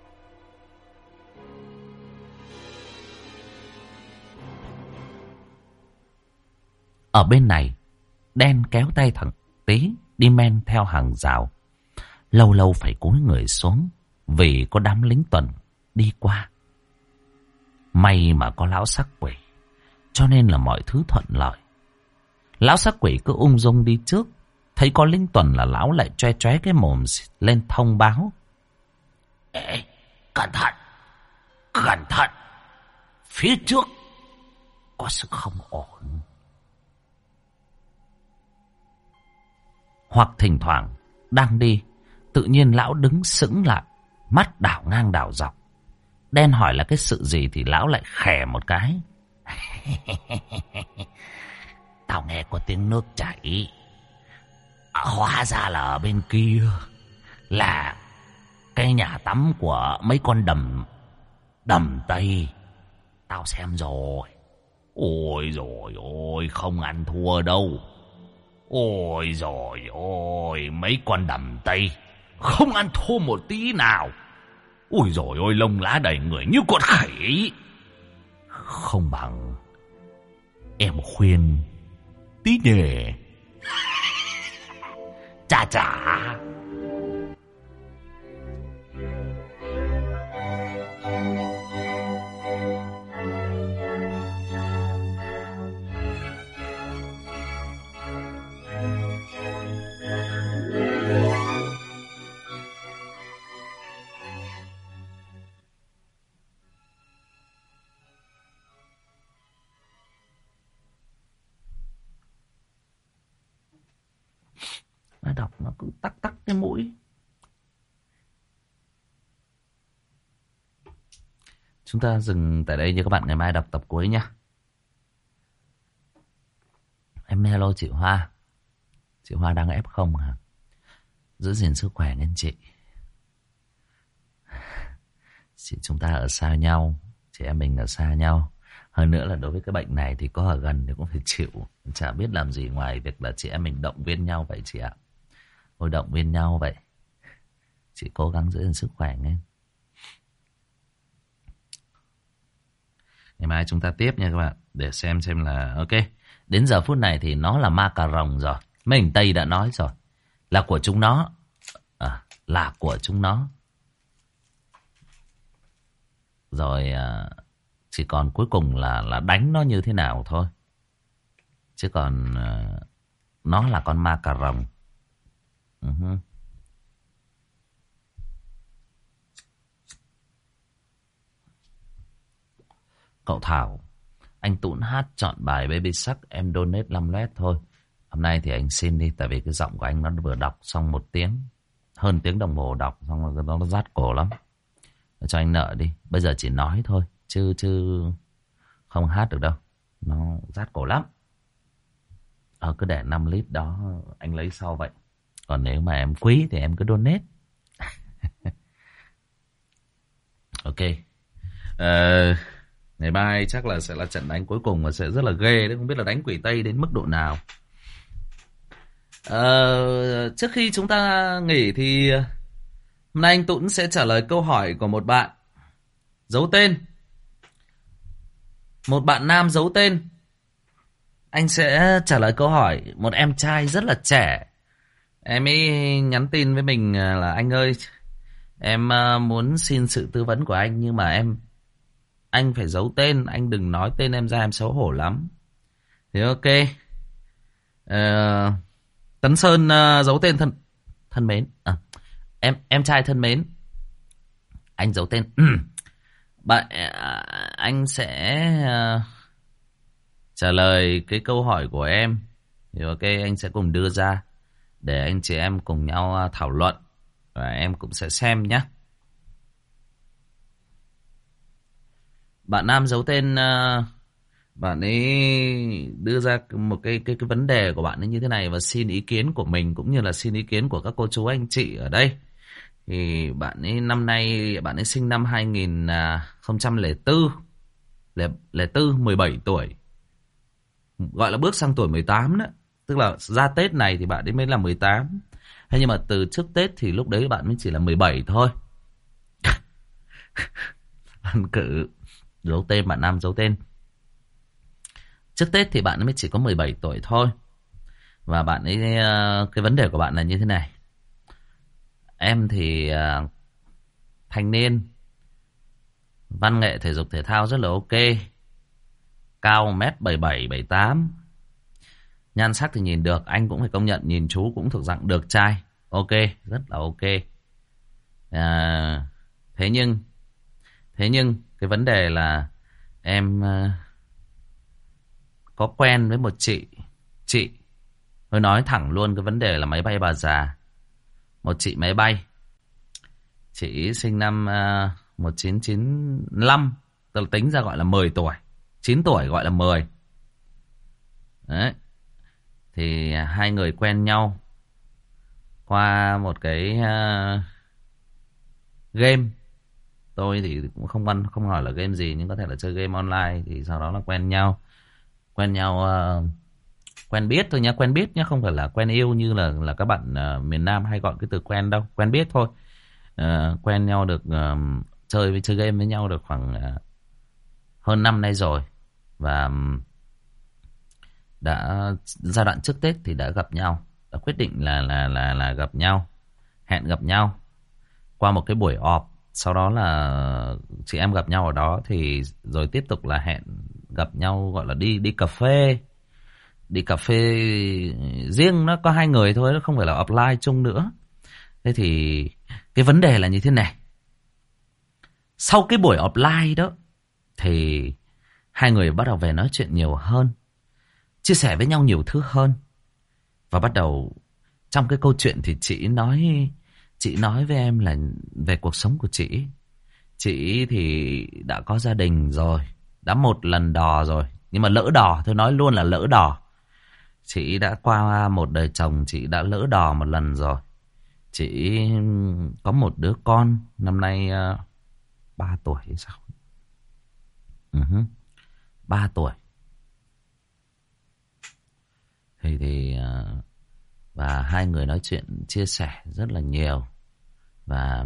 Ở bên này, Đen kéo tay thằng Tí đi men theo hàng rào. Lâu lâu phải cúi người xuống vì có đám lính tuần đi qua. May mà có lão sắc quỷ, cho nên là mọi thứ thuận lợi. Lão sắc quỷ cứ ung dung đi trước, thấy có lính tuần là lão lại choe choé cái mồm lên thông báo. Ê, cẩn thận, phía trước có sự không ổn. Hoặc thỉnh thoảng đang đi, tự nhiên lão đứng sững lại, mắt đảo ngang đảo dọc. Đen hỏi là cái sự gì thì lão lại khè một cái. Tao nghe có tiếng nước chảy. Hóa ra là ở bên kia là cái nhà tắm của mấy con đầm Tây. Tao xem rồi. Ôi dồi ôi, không ăn thua đâu. Ôi dồi ôi, mấy con đầm Tây không ăn thua một tí nào. Ôi dồi ôi, lông lá đầy người như con khỉ. Không bằng em khuyên tí nhề. Chà chà. Nó đọc nó cứ tắc tắc cái mũi. Chúng ta dừng tại đây nha các bạn, ngày mai đọc tập cuối nhá. Em hello chị Hoa. Chị Hoa đang F0 hả? Giữ gìn sức khỏe nên chị. Chúng ta ở xa nhau, chị em mình ở xa nhau. Hơn nữa là đối với cái bệnh này thì có ở gần thì cũng phải chịu. Chả biết làm gì ngoài việc là chị em mình động viên nhau vậy chị ạ. Thôi động viên nhau vậy. Chị cố gắng giữ gìn sức khỏe nghe. Ngày mai chúng ta tiếp nha các bạn. Để xem là ok. Đến giờ phút này thì nó là ma cà rồng rồi. Mấy anh Tây đã nói rồi. Là của chúng nó. Là của chúng nó. Rồi chỉ còn cuối cùng là đánh nó như thế nào thôi. Chứ còn nó là con ma cà rồng. Cậu Thảo, anh Tũn hát chọn bài Baby Shark, em donate 5 led thôi. Hôm nay thì anh xin đi, tại vì cái giọng của anh nó vừa đọc xong 1 tiếng, hơn tiếng đồng hồ đọc xong rồi nó rát cổ lắm. Cho anh nợ đi, bây giờ chỉ nói thôi, chứ không hát được đâu, nó rát cổ lắm. Cứ để 5 lít đó anh lấy sau vậy. Còn nếu mà em quý thì em cứ donate. Ok. Ngày mai chắc là sẽ là trận đánh cuối cùng và sẽ rất là ghê đấy. Không biết là đánh quỷ Tây đến mức độ nào. Trước khi chúng ta nghỉ thì hôm nay anh Tũn sẽ trả lời câu hỏi của một bạn giấu tên. Một bạn nam giấu tên. Anh sẽ trả lời câu hỏi. Một em trai rất là trẻ. Em ấy nhắn tin với mình là anh ơi, em muốn xin sự tư vấn của anh, nhưng mà anh phải giấu tên, anh đừng nói tên em ra, em xấu hổ lắm. Thì ok. Ờ, Tấn Sơn giấu tên thân mến. Em trai thân mến, anh giấu tên. Anh sẽ trả lời cái câu hỏi của em. Thì ok, anh sẽ cùng đưa ra để anh chị em cùng nhau thảo luận. Và em cũng sẽ xem nhé. Bạn nam giấu tên, bạn ấy đưa ra một cái vấn đề của bạn ấy như thế này và xin ý kiến của mình cũng như là xin ý kiến của các cô chú anh chị ở đây. Thì bạn ấy năm nay, bạn ấy sinh năm 2004, 17 tuổi. Gọi là bước sang tuổi 18 đó. Tức là ra Tết này thì bạn ấy mới là 18. Thế nhưng mà từ trước Tết thì lúc đấy bạn mới chỉ là 17 thôi. Ăn cử giấu tên, bạn nam giấu tên. Trước Tết thì bạn ấy mới chỉ có 17 tuổi thôi. Và bạn ấy, cái vấn đề của bạn là như thế này. Em thì thanh niên, văn nghệ thể dục thể thao rất là ok. Cao 1m77, 78. Nhan sắc thì nhìn được, anh cũng phải công nhận nhìn chú cũng thuộc dạng được trai. Ok, rất là ok. Thế nhưng cái vấn đề là em có quen với một chị. Tôi nói thẳng luôn cái vấn đề là máy bay bà già. Một chị máy bay. Chị sinh năm 1995. Tôi tính ra gọi là 10 tuổi. 9 tuổi gọi là 10. Đấy. Thì hai người quen nhau qua một cái game. Tôi thì cũng không hỏi là game gì, nhưng có thể là chơi game online. Thì sau đó là quen nhau. Quen biết thôi nhá, quen biết nhá, không phải là quen yêu như là các bạn miền Nam hay gọi cái từ quen đâu, quen biết thôi. Quen nhau được, chơi game với nhau được khoảng hơn năm nay rồi. Và đã giai đoạn trước Tết thì đã gặp nhau, đã quyết định là gặp nhau, hẹn gặp nhau qua một cái buổi họp. Sau đó là chị em gặp nhau ở đó, thì rồi tiếp tục là hẹn gặp nhau, gọi là đi cà phê. Đi cà phê riêng, nó có hai người thôi, nó không phải là offline chung nữa. Thế thì cái vấn đề là như thế này. Sau cái buổi offline đó thì hai người bắt đầu về nói chuyện nhiều hơn, chia sẻ với nhau nhiều thứ hơn. Và bắt đầu trong cái câu chuyện thì chị nói với em là về cuộc sống của chị. Chị thì đã có gia đình rồi, đã một lần đò rồi. Nhưng mà lỡ đò, tôi nói luôn là lỡ đò. Chị đã qua một đời chồng, chị đã lỡ đò một lần rồi. Chị có một đứa con, năm nay 3 tuổi hay sao? 3 tuổi. Thì và hai người nói chuyện, chia sẻ rất là nhiều. Và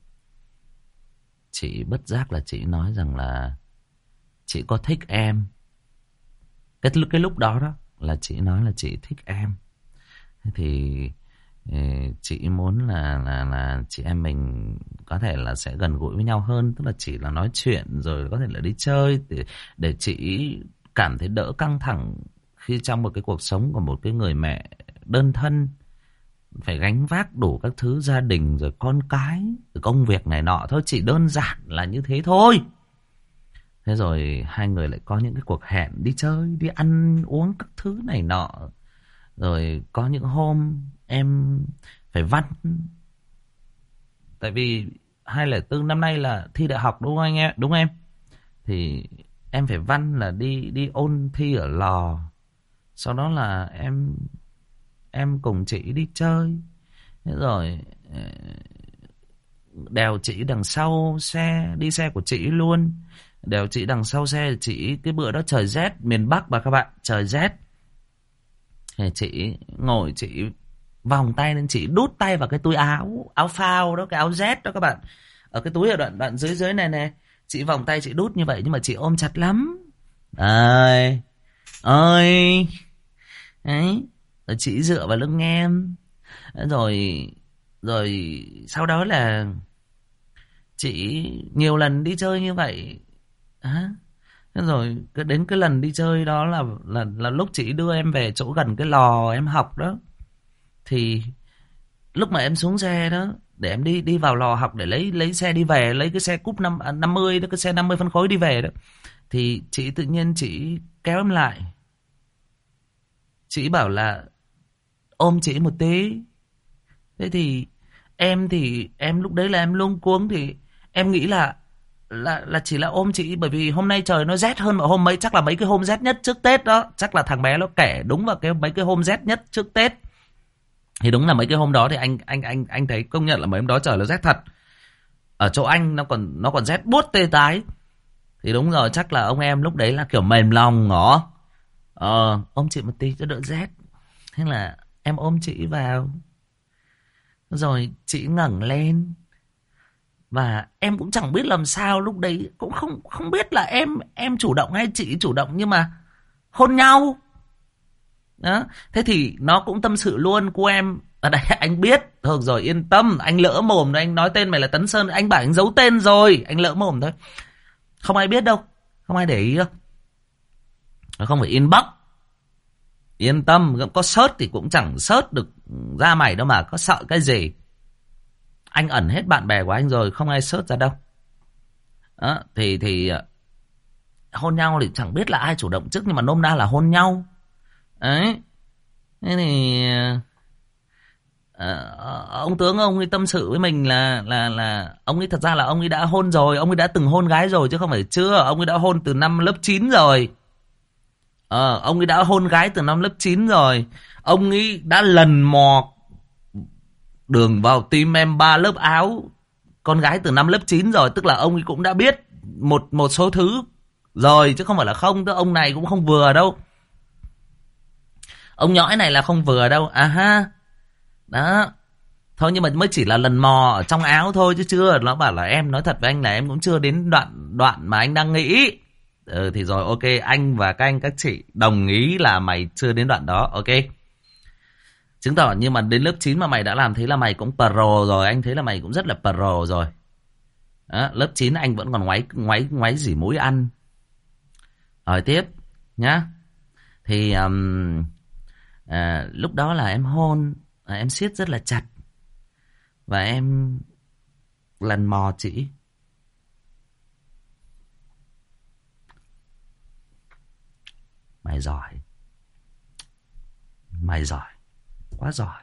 chị bất giác là chị nói rằng là chị có thích em. Cái lúc đó đó là chị nói là chị thích em. Thì chị muốn là chị em mình có thể là sẽ gần gũi với nhau hơn. Tức là chỉ là nói chuyện rồi có thể là đi chơi để chị cảm thấy đỡ căng thẳng khi trong một cái cuộc sống của một cái người mẹ đơn thân, phải gánh vác đủ các thứ gia đình rồi con cái rồi công việc này nọ. Thôi chỉ đơn giản là như thế thôi. Thế rồi hai người lại có những cái cuộc hẹn đi chơi, đi ăn uống các thứ này nọ. Rồi có những hôm em phải văn. Tại vì 2004 năm nay là thi đại học đúng không anh em? Đúng em. Thì em phải văn là đi ôn thi ở lò. Sau đó là em cùng chị đi chơi. Thế rồi đèo chị đằng sau xe, đi xe của chị luôn. Đèo chị đằng sau xe chị, cái bữa đó trời rét miền Bắc mà các bạn, trời rét. Thì chị ngồi, chị vòng tay lên, chị đút tay vào cái túi áo phao đó, cái áo rét đó các bạn. Ở cái túi ở đoạn dưới này nè, chị vòng tay chị đút như vậy, nhưng mà chị ôm chặt lắm. Ơi, ơi. Đấy. Rồi chị dựa vào lưng em. Rồi, rồi sau đó là chị nhiều lần đi chơi như vậy. Hả? Thế rồi đến cái lần đi chơi đó là lúc chị đưa em về chỗ gần cái lò em học đó. Thì lúc mà em xuống xe đó để em đi đi vào lò học để lấy xe đi về, lấy cái xe cúp 50 đó, cái xe 50 phân khối đi về đó, thì chị tự nhiên chị kéo em lại. Chị bảo là ôm chị một tí. Thế thì em lúc đấy là em luống cuống, thì em nghĩ là chỉ là ôm chị bởi vì hôm nay trời nó rét hơn mọi hôm mấy, chắc là mấy cái hôm rét nhất trước Tết đó, chắc là thằng bé nó kể đúng vào cái mấy cái hôm rét nhất trước Tết. Thì đúng là mấy cái hôm đó thì anh thấy công nhận là mấy hôm đó trời nó rét thật. Ở chỗ anh nó còn rét buốt tê tái. Thì đúng rồi, chắc là ông em lúc đấy là kiểu mềm lòng ngỏ. Ôm chị một tí cho đỡ rét. Thế là em ôm chị vào. Rồi chị ngẩng lên. Và em cũng chẳng biết làm sao lúc đấy, cũng không biết là em chủ động hay chị chủ động, nhưng mà hôn nhau. Đó. Thế thì nó cũng tâm sự luôn của em. Ở đây anh biết. Thôi rồi yên tâm, anh lỡ mồm rồi, anh nói tên mày là Tấn Sơn, anh bảo anh giấu tên rồi, anh lỡ mồm thôi. Không ai biết đâu, không ai để ý đâu. Nó không phải inbox. Yên tâm, có search thì cũng chẳng search được ra mày đâu mà, có sợ cái gì. Anh ẩn hết bạn bè của anh rồi, không ai search ra đâu. Đó, thì hôn nhau thì chẳng biết là ai chủ động trước, nhưng mà nôm na là hôn nhau. Đấy. Thế thì ông tướng ông ấy tâm sự với mình là ông ấy thật ra là ông ấy đã hôn rồi, ông ấy đã từng hôn gái rồi chứ không phải chưa, ông ấy đã hôn từ năm lớp 9 rồi. Ông ấy đã hôn gái từ năm lớp 9 rồi. Ông ấy đã lần mò đường vào tim em 3 lớp áo con gái từ năm lớp 9 rồi, tức là ông ấy cũng đã biết một số thứ rồi chứ không phải là không. Tức ông này cũng không vừa đâu. Ông nhõi này là không vừa đâu. À ha. Đó. Thôi nhưng mà mới chỉ là lần mò ở trong áo thôi chứ chưa. Nó bảo là em nói thật với anh là em cũng chưa đến đoạn mà anh đang nghĩ. Thì rồi ok, anh và các anh các chị đồng ý là mày chưa đến đoạn đó. Ok. Chứng tỏ nhưng mà đến lớp 9 mà mày đã làm thế là mày cũng pro rồi. Anh thấy là mày cũng rất là pro rồi. Đó, lớp 9 anh vẫn còn ngoáy dỉ mũi ăn. Rồi tiếp nhá. Thì lúc đó là em hôn, em siết rất là chặt. Và em lần mò chị. Mày giỏi. Mày giỏi. Quá giỏi.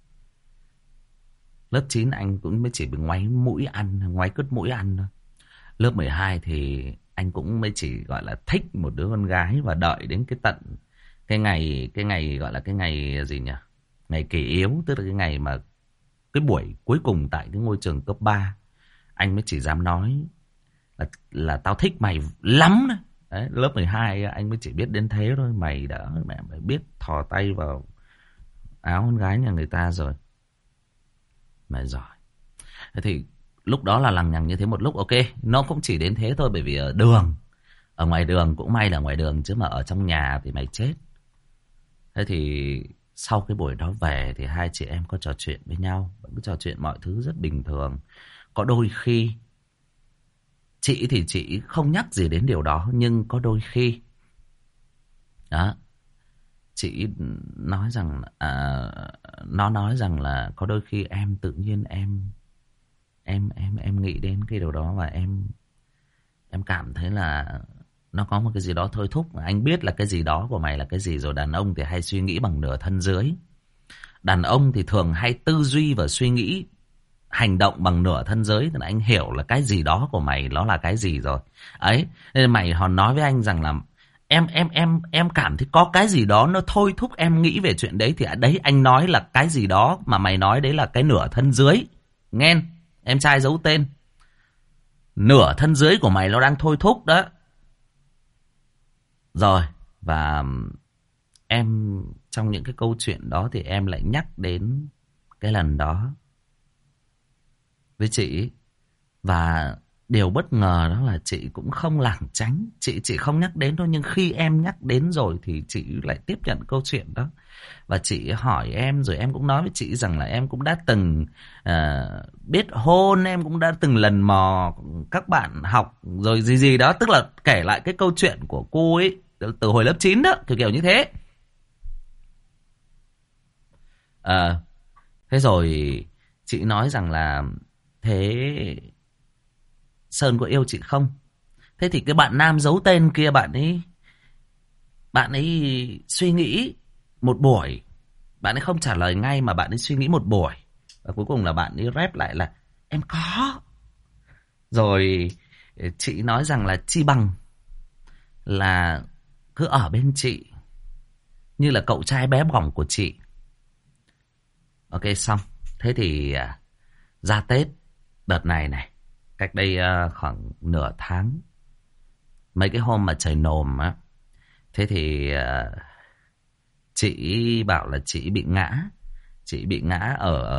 Lớp 9 anh cũng mới chỉ bị ngoáy mũi ăn, ngoáy cứt mũi ăn thôi. Lớp 12 thì anh cũng mới chỉ gọi là thích một đứa con gái và đợi đến cái tận cái ngày gọi là cái ngày gì nhỉ? Ngày kỷ yếu, tức là cái ngày mà cái buổi cuối cùng tại cái ngôi trường cấp 3, anh mới chỉ dám nói là tao thích mày lắm đấy. Đấy, lớp 12 anh mới chỉ biết đến thế thôi. Mày biết thò tay vào áo con gái nhà người ta rồi. Mày giỏi. Thế thì lúc đó là lằng nhằng như thế một lúc. Ok, nó cũng chỉ đến thế thôi. Bởi vì ở ngoài đường cũng may là ngoài đường, chứ mà ở trong nhà thì mày chết. Thế thì sau cái buổi đó về thì hai chị em có trò chuyện với nhau, vẫn cứ trò chuyện mọi thứ rất bình thường. Có đôi khi chị thì chị không nhắc gì đến điều đó, nhưng có đôi khi đó, chị nói rằng nó nói rằng là có đôi khi em tự nhiên em nghĩ đến cái điều đó, và em cảm thấy là nó có một cái gì đó thôi thúc. Anh biết là cái gì đó của mày là cái gì rồi. Đàn ông thì hay suy nghĩ bằng nửa thân dưới. Đàn ông thì thường hay tư duy và suy nghĩ hành động bằng nửa thân dưới. Thì anh hiểu là cái gì đó của mày nó là cái gì rồi. Ấy, nên mày hòn nói với anh rằng là em cảm thấy có cái gì đó nó thôi thúc em nghĩ về chuyện đấy. Thì ở đấy anh nói là cái gì đó mà mày nói đấy là cái nửa thân dưới. Nghe, em trai giấu tên. Nửa thân dưới của mày nó đang thôi thúc đó. Rồi, và em trong những cái câu chuyện đó thì em lại nhắc đến cái lần đó với chị. Và Điều bất ngờ đó là chị cũng không lảng tránh. Chị không nhắc đến thôi. Nhưng khi em nhắc đến rồi thì chị lại tiếp nhận câu chuyện đó. Và chị hỏi em, rồi em cũng nói với chị rằng là em cũng đã từng biết hôn, em cũng đã từng lần mò các bạn học rồi gì gì đó. Tức là kể lại cái câu chuyện của cô ấy từ hồi lớp 9 đó, kiểu như thế. Thế rồi chị nói rằng là thế Sơn có yêu chị không? Thế thì cái bạn nam giấu tên kia, bạn ấy suy nghĩ một buổi. Bạn ấy không trả lời ngay mà bạn ấy suy nghĩ một buổi. Và cuối cùng là bạn ấy rep lại là em có. Rồi chị nói rằng là chi bằng là cứ ở bên chị như là cậu trai bé bỏng của chị. Ok, xong. Thế thì ra Tết đợt này này, cách đây khoảng nửa tháng, mấy cái hôm mà trời nồm á, thế thì chị bảo là chị bị ngã. Chị bị ngã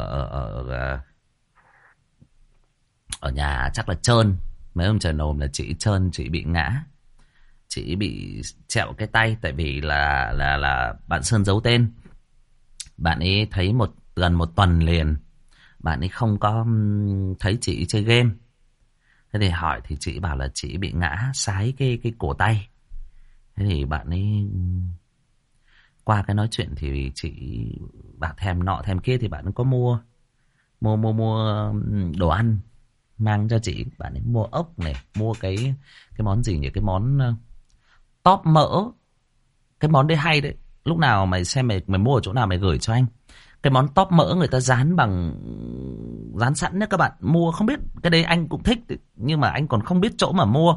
ở nhà, chắc là trơn. Mấy hôm trời nồm là chị trơn, chị bị ngã. Chị bị trẹo cái tay. Tại vì là bạn Sơn giấu tên. Bạn ấy thấy gần một tuần liền bạn ấy không có thấy chị chơi game. Thế thì hỏi thì chị bảo là chị bị ngã sái cái cổ tay. Thế thì bạn ấy qua cái nói chuyện thì chị bảo thèm nọ thèm kia, thì bạn ấy có mua đồ ăn mang cho chị. Bạn ấy mua ốc này, mua cái món gì nhỉ, cái món tóp mỡ. Cái món đấy hay đấy. Lúc nào mày xem mày mua ở chỗ nào mày gửi cho anh. Cái món tóp mỡ người ta dán sẵn đấy các bạn. Mua không biết, cái đấy anh cũng thích, nhưng mà anh còn không biết chỗ mà mua.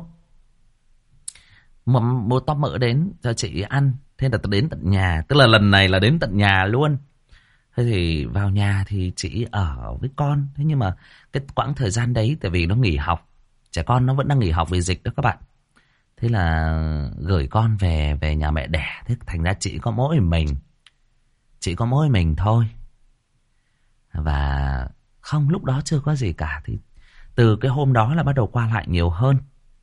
Mua tóp mỡ đến cho chị ăn. Thế là tôi đến tận nhà. Tức là lần này là đến tận nhà luôn. Thế thì vào nhà thì chị ở với con. Thế nhưng mà cái quãng thời gian đấy, tại vì nó nghỉ học, trẻ con nó vẫn đang nghỉ học vì dịch đó các bạn. Thế là gửi con về nhà mẹ đẻ. Thế thành ra chị có mỗi mình. Chị có mỗi mình thôi. Và không, lúc đó chưa có gì cả. Thì từ cái hôm đó là bắt đầu qua lại nhiều hơn.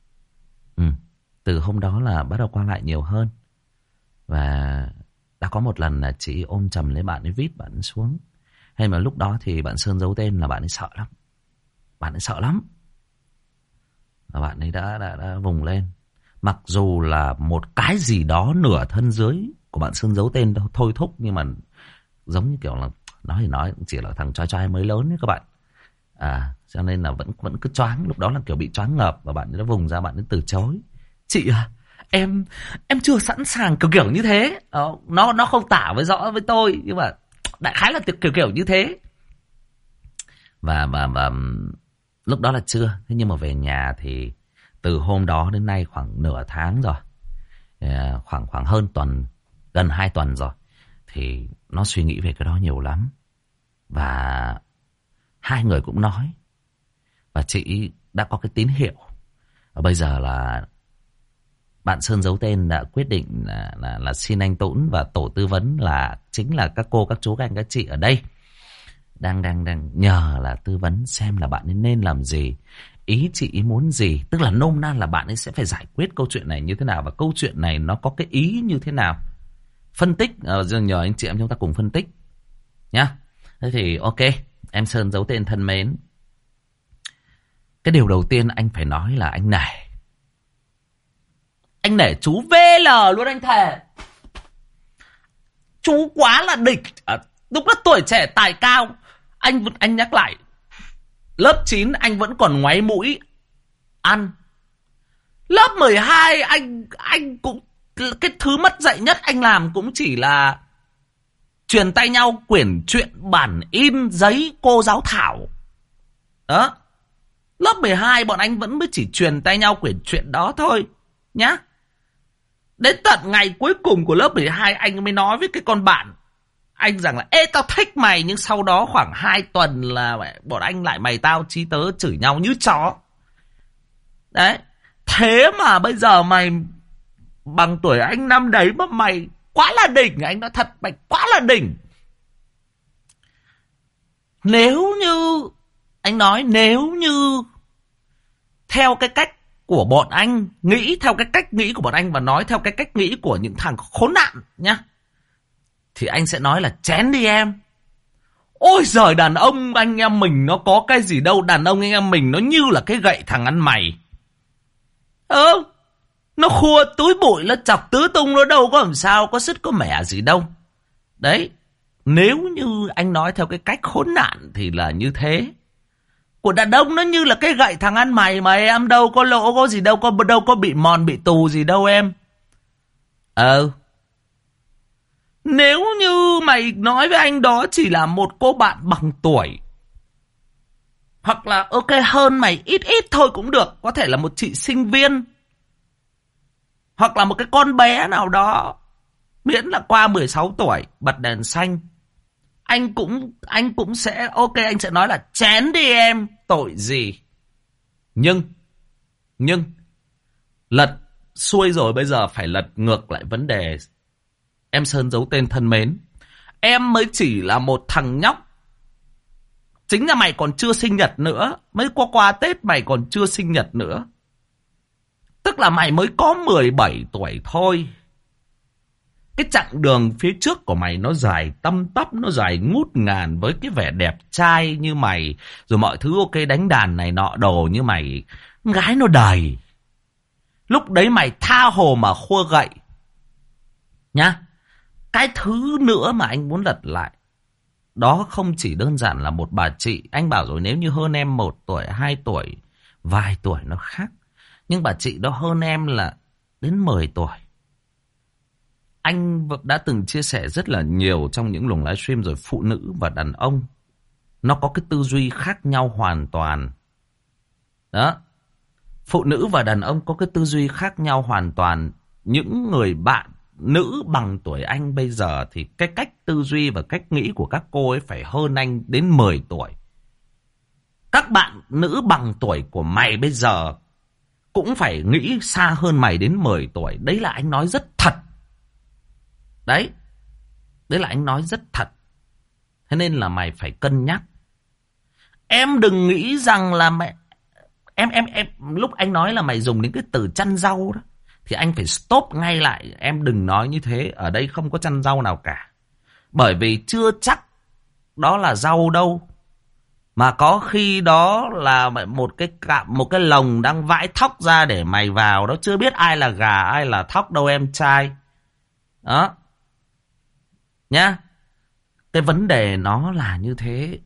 Từ hôm đó là bắt đầu qua lại nhiều hơn. Và đã có một lần là chị ôm chầm lấy bạn ấy, vít bạn ấy xuống. Hay mà lúc đó thì bạn Sơn giấu tên là bạn ấy sợ lắm. Bạn ấy sợ lắm. Và bạn ấy đã vùng lên. Mặc dù là một cái gì đó nửa thân dưới của bạn Sơn giấu tên thôi thúc. Nhưng mà giống như kiểu là nói thì nói, chỉ là thằng trai mới lớn ấy các bạn. Cho nên là vẫn cứ choáng. Lúc đó là kiểu bị choáng ngợp. Và bạn ấy đã vùng ra, bạn ấy từ chối. Chị à, em chưa sẵn sàng, kiểu như thế. Nó không tả với rõ với tôi, nhưng mà đại khái là kiểu như thế. Và lúc đó là chưa. Thế nhưng mà về nhà thì từ hôm đó đến nay khoảng nửa tháng rồi, khoảng hơn tuần, gần 2 tuần rồi, thì nó suy nghĩ về cái đó nhiều lắm. Và hai người cũng nói. Và chị đã có cái tín hiệu. Và bây giờ là bạn Sơn giấu tên đã quyết định là xin anh Tũng và tổ tư vấn là chính là các cô, các chú, các anh, các chị ở đây đang nhờ là tư vấn xem là bạn ấy nên làm gì, ý chị ý muốn gì. Tức là nôm na là bạn ấy sẽ phải giải quyết câu chuyện này như thế nào, và câu chuyện này nó có cái ý như thế nào. Phân tích, nhờ anh chị em chúng ta cùng phân tích nhá. Thế thì ok, em Sơn giấu tên thân mến, cái điều đầu tiên anh phải nói là anh nể. Anh nể chú VL luôn, anh thề. Chú quá là đỉnh. Lúc đó tuổi trẻ tài cao. Anh nhắc lại, lớp 9 anh vẫn còn ngoáy mũi ăn. Lớp 12 anh cũng, cái thứ mất dạy nhất anh làm cũng chỉ là truyền tay nhau quyển truyện bản in giấy cô giáo Thảo. Đó. Lớp 12 bọn anh vẫn mới chỉ truyền tay nhau quyển truyện đó thôi nhá. Đến tận ngày cuối cùng của lớp 12 anh mới nói với cái con bạn anh rằng là ê tao thích mày. Nhưng sau đó khoảng 2 tuần là bọn anh lại mày tao chí tớ chửi nhau như chó. Đấy. Thế mà bây giờ mày bằng tuổi anh năm đấy mà mày quá là đỉnh. Anh nói thật, mày quá là đỉnh. Nếu như anh nói, nếu như theo cái cách của bọn anh, nghĩ theo cái cách nghĩ của bọn anh và nói theo cái cách nghĩ của những thằng khốn nạn nhá, thì anh sẽ nói là chén đi em. Ôi giời, đàn ông anh em mình nó có cái gì đâu, đàn ông anh em mình nó như là cái gậy thằng ăn mày. Nó khua túi bụi, nó chọc tứ tung, nó đâu có làm sao, có sứt có mẻ gì đâu. Đấy, nếu như anh nói theo cái cách khốn nạn thì là như thế. Của đàn ông nó như là cái gậy thằng ăn mày mà em, đâu có lỗ có gì đâu, đâu có bị mòn bị tù gì đâu em. Nếu như mày nói với anh đó chỉ là một cô bạn bằng tuổi, hoặc là ok hơn mày ít ít thôi cũng được, có thể là một chị sinh viên, hoặc là một cái con bé nào đó, miễn là qua 16 tuổi, bật đèn xanh, anh cũng sẽ ok, anh sẽ nói là chén đi em, tội gì. Nhưng lật xuôi rồi, bây giờ phải lật ngược lại vấn đề. Em Sơn giấu tên thân mến, em mới chỉ là một thằng nhóc. Chính là mày còn chưa sinh nhật nữa, mới qua Tết mày còn chưa sinh nhật nữa. Tức là mày mới có 17 tuổi thôi. Cái chặng đường phía trước của mày nó dài tăm tắp, nó dài ngút ngàn với cái vẻ đẹp trai như mày. Rồi mọi thứ ok, đánh đàn này nọ đồ như mày. Gái nó đầy. Lúc đấy mày tha hồ mà khua gậy. Nhá. Cái thứ nữa mà anh muốn lật lại, đó không chỉ đơn giản là một bà chị. Anh bảo rồi, nếu như hơn em 1 tuổi, 2 tuổi, vài tuổi nó khác. Nhưng bà chị đó hơn em là đến 10 tuổi. Anh đã từng chia sẻ rất là nhiều trong những luồng livestream rồi, phụ nữ và đàn ông nó có cái tư duy khác nhau hoàn toàn. Đó. Phụ nữ và đàn ông có cái tư duy khác nhau hoàn toàn. Những người bạn nữ bằng tuổi anh bây giờ thì cái cách tư duy và cách nghĩ của các cô ấy phải hơn anh đến 10 tuổi. Các bạn nữ bằng tuổi của mày bây giờ cũng phải nghĩ xa hơn mày đến 10 tuổi. Đấy là anh nói rất thật. Đấy là anh nói rất thật. Thế nên là mày phải cân nhắc. Em đừng nghĩ rằng là mày... Em lúc anh nói là mày dùng đến cái từ chăn rau đó, thì anh phải stop ngay lại. Em đừng nói như thế. Ở đây không có chăn rau nào cả. Bởi vì chưa chắc đó là rau đâu. Mà có khi đó là một cái lồng đang vãi thóc ra để mày vào đó. Chưa biết ai là gà, ai là thóc đâu em trai. Đó. Nhá. Cái vấn đề nó là như thế.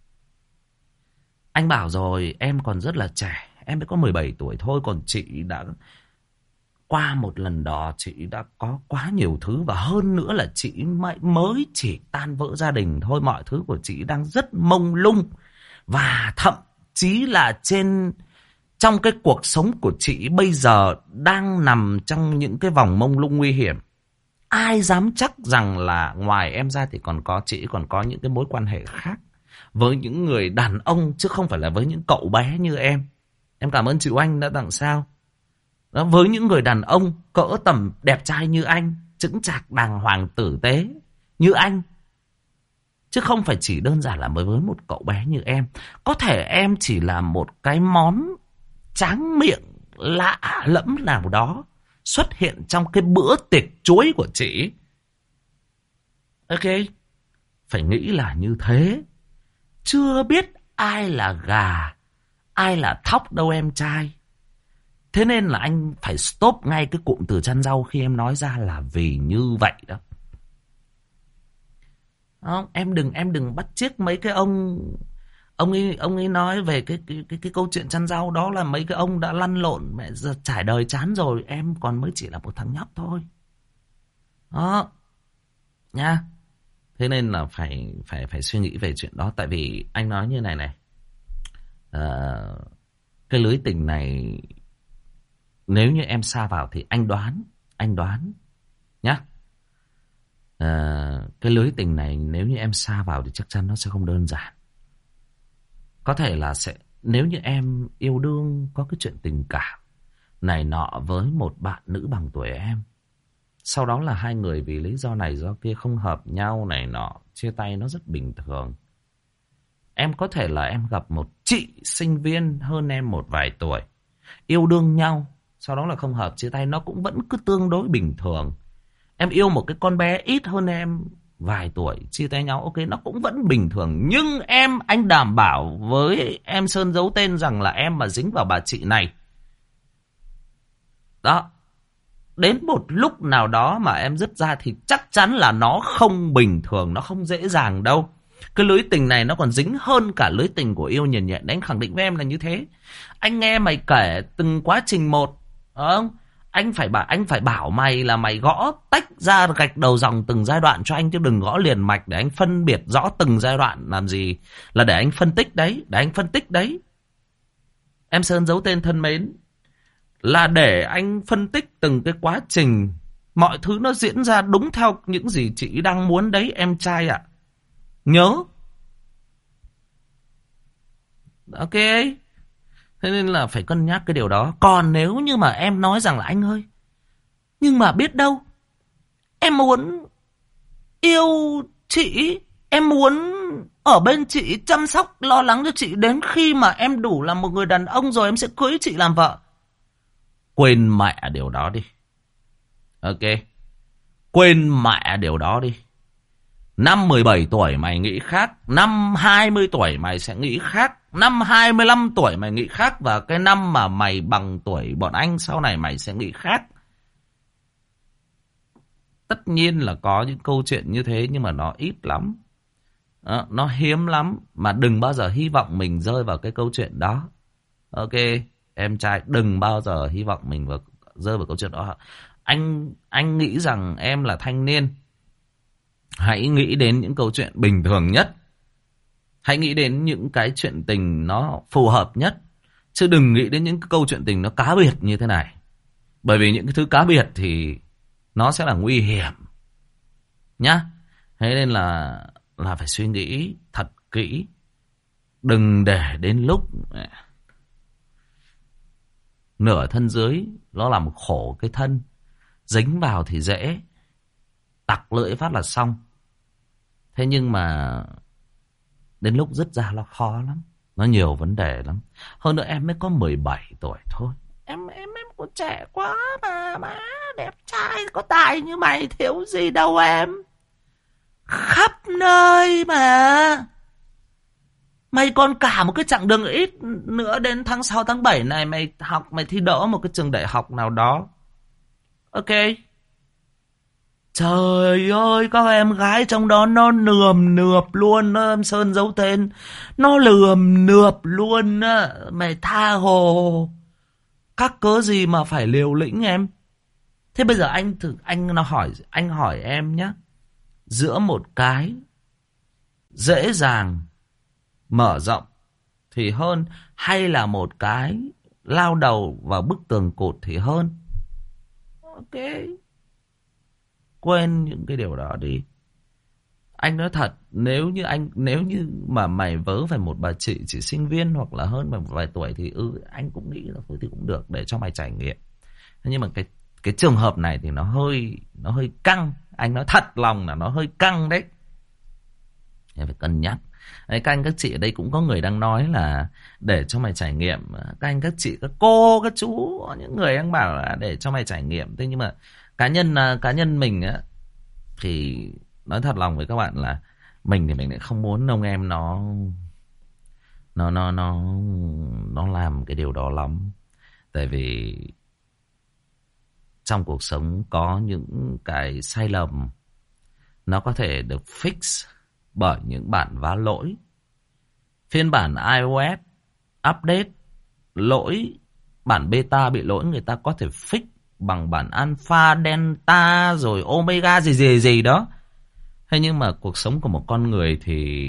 Anh bảo rồi, em còn rất là trẻ. Em mới có 17 tuổi thôi. Còn chị đã qua một lần đó, chị đã có quá nhiều thứ. Và hơn nữa là chị mới chỉ tan vỡ gia đình thôi. Mọi thứ của chị đang rất mông lung. Và thậm chí là trong cái cuộc sống của chị bây giờ đang nằm trong những cái vòng mông lung nguy hiểm. Ai dám chắc rằng là ngoài em ra thì chị còn có những cái mối quan hệ khác với những người đàn ông, chứ không phải là với những cậu bé như em. Em cảm ơn chị Oanh đã tặng sao. Đó, với những người đàn ông cỡ tầm đẹp trai như anh, chững chạc đàng hoàng tử tế như anh. Chứ không phải chỉ đơn giản là với một cậu bé như em. Có thể em chỉ là một cái món tráng miệng lạ lẫm nào đó xuất hiện trong cái bữa tiệc chuối của chị. Ok. Phải nghĩ là như thế. Chưa biết ai là gà, ai là thóc đâu em trai. Thế nên là anh phải stop ngay cái cụm từ chăn rau khi em nói ra là vì như vậy đó. Không, em đừng bắt chước mấy cái ông ấy nói về cái câu chuyện chăn rau đó là mấy cái ông đã lăn lộn mẹ giờ trải đời chán rồi, em còn mới chỉ là một thằng nhóc thôi. Đó. Nha. Thế nên là phải suy nghĩ về chuyện đó. Tại vì anh nói như này này, cái lưới tình này nếu như em sa vào thì anh đoán nhá, cái lưới tình này nếu như em sa vào thì chắc chắn nó sẽ không đơn giản. Có thể là nếu như em yêu đương có cái chuyện tình cảm này nọ với một bạn nữ bằng tuổi em, sau đó là hai người vì lý do này do kia không hợp nhau này nọ, chia tay, nó rất bình thường. Em có thể là em gặp một chị sinh viên hơn em một vài tuổi, Yêu đương nhau, sau đó là không hợp chia tay, nó cũng vẫn cứ tương đối bình thường. Em yêu một cái con bé ít hơn em vài tuổi, chia tay nhau, ok, nó cũng vẫn bình thường. Nhưng anh đảm bảo với em Sơn giấu tên rằng là em mà dính vào bà chị này, đó, đến một lúc nào đó mà em dứt ra thì chắc chắn là nó không bình thường, nó không dễ dàng đâu. Cái lưới tình này nó còn dính hơn cả lưới tình của yêu nhện nhện. Anh khẳng định với em là như thế. Anh nghe mày kể từng quá trình một, không? Anh phải bảo mày là mày gõ tách ra gạch đầu dòng từng giai đoạn cho anh, chứ đừng gõ liền mạch để anh phân biệt rõ từng giai đoạn làm gì. Là để anh phân tích đấy, Em Sơn giấu tên thân mến, là để anh phân tích từng cái quá trình, mọi thứ nó diễn ra đúng theo những gì chị đang muốn đấy em trai ạ. Nhớ. Ok. Thế nên là phải cân nhắc cái điều đó. Còn nếu như mà em nói rằng là anh ơi, nhưng mà biết đâu em muốn yêu chị, em muốn ở bên chị, chăm sóc lo lắng cho chị, đến khi mà em đủ là một người đàn ông rồi em sẽ cưới chị làm vợ. Quên mẹ điều đó đi. Ok. Quên mẹ điều đó đi. Năm 17 tuổi mày nghĩ khác, năm 20 tuổi mày sẽ nghĩ khác, năm 25 tuổi mày nghĩ khác, và cái năm mà mày bằng tuổi bọn anh sau này mày sẽ nghĩ khác. Tất nhiên là có những câu chuyện như thế, nhưng mà nó ít lắm. Nó hiếm lắm. Mà đừng bao giờ hy vọng mình rơi vào cái câu chuyện đó. Ok, em trai, đừng bao giờ hy vọng mình rơi vào câu chuyện đó. Anh nghĩ rằng em là thanh niên, hãy nghĩ đến những câu chuyện bình thường nhất. Hãy nghĩ đến những cái chuyện tình nó phù hợp nhất. Chứ đừng nghĩ đến những cái câu chuyện tình nó cá biệt như thế này. Bởi vì những cái thứ cá biệt thì nó sẽ là nguy hiểm. Nhá. Thế nên là phải suy nghĩ thật kỹ. Đừng để đến lúc nửa thân dưới nó làm khổ cái thân. Dính vào thì dễ, tặc lưỡi phát là xong. Thế nhưng mà đến lúc dứt ra nó khó lắm. Nó nhiều vấn đề lắm. Hơn nữa em mới có 17 tuổi thôi. Em còn trẻ quá mà. Má đẹp trai có tài như mày thiếu gì đâu em. Khắp nơi mà. Mày còn cả một cái chặng đường ít nữa, đến tháng 6 tháng 7 này mày học, mày thi đỗ một cái trường đại học nào đó. Ok. Trời ơi, các em gái trong đó nó nườm nượp luôn đó, em Sơn giấu tên. Nó lườm nượp luôn á. Mày tha hồ. Các cớ gì mà phải liều lĩnh em. Thế bây giờ anh hỏi em nhé. Giữa một cái dễ dàng mở rộng thì hơn, hay là một cái lao đầu vào bức tường cột thì hơn? Ok. Quên những cái điều đó đi. Anh nói thật, nếu như mà mày vớ phải một bà chị chỉ sinh viên hoặc là hơn một vài tuổi thì anh cũng nghĩ là thôi thì cũng được, để cho mày trải nghiệm. Nhưng mà cái trường hợp này thì nó hơi căng. Anh nói thật lòng là nó hơi căng đấy. Em phải cân nhắc. Đấy, các anh các chị ở đây cũng có người đang nói là để cho mày trải nghiệm. Các anh các chị, các cô, các chú, những người đang bảo là để cho mày trải nghiệm. Thế nhưng mà cá nhân mình á, thì nói thật lòng với các bạn là mình thì mình lại không muốn ông em nó làm cái điều đó lắm. Tại vì trong cuộc sống có những cái sai lầm nó có thể được fix bởi những bản vá lỗi. Phiên bản iOS update lỗi, bản beta bị lỗi, người ta có thể fix bằng bản alpha, delta rồi omega gì đó. Thế nhưng mà cuộc sống của một con người thì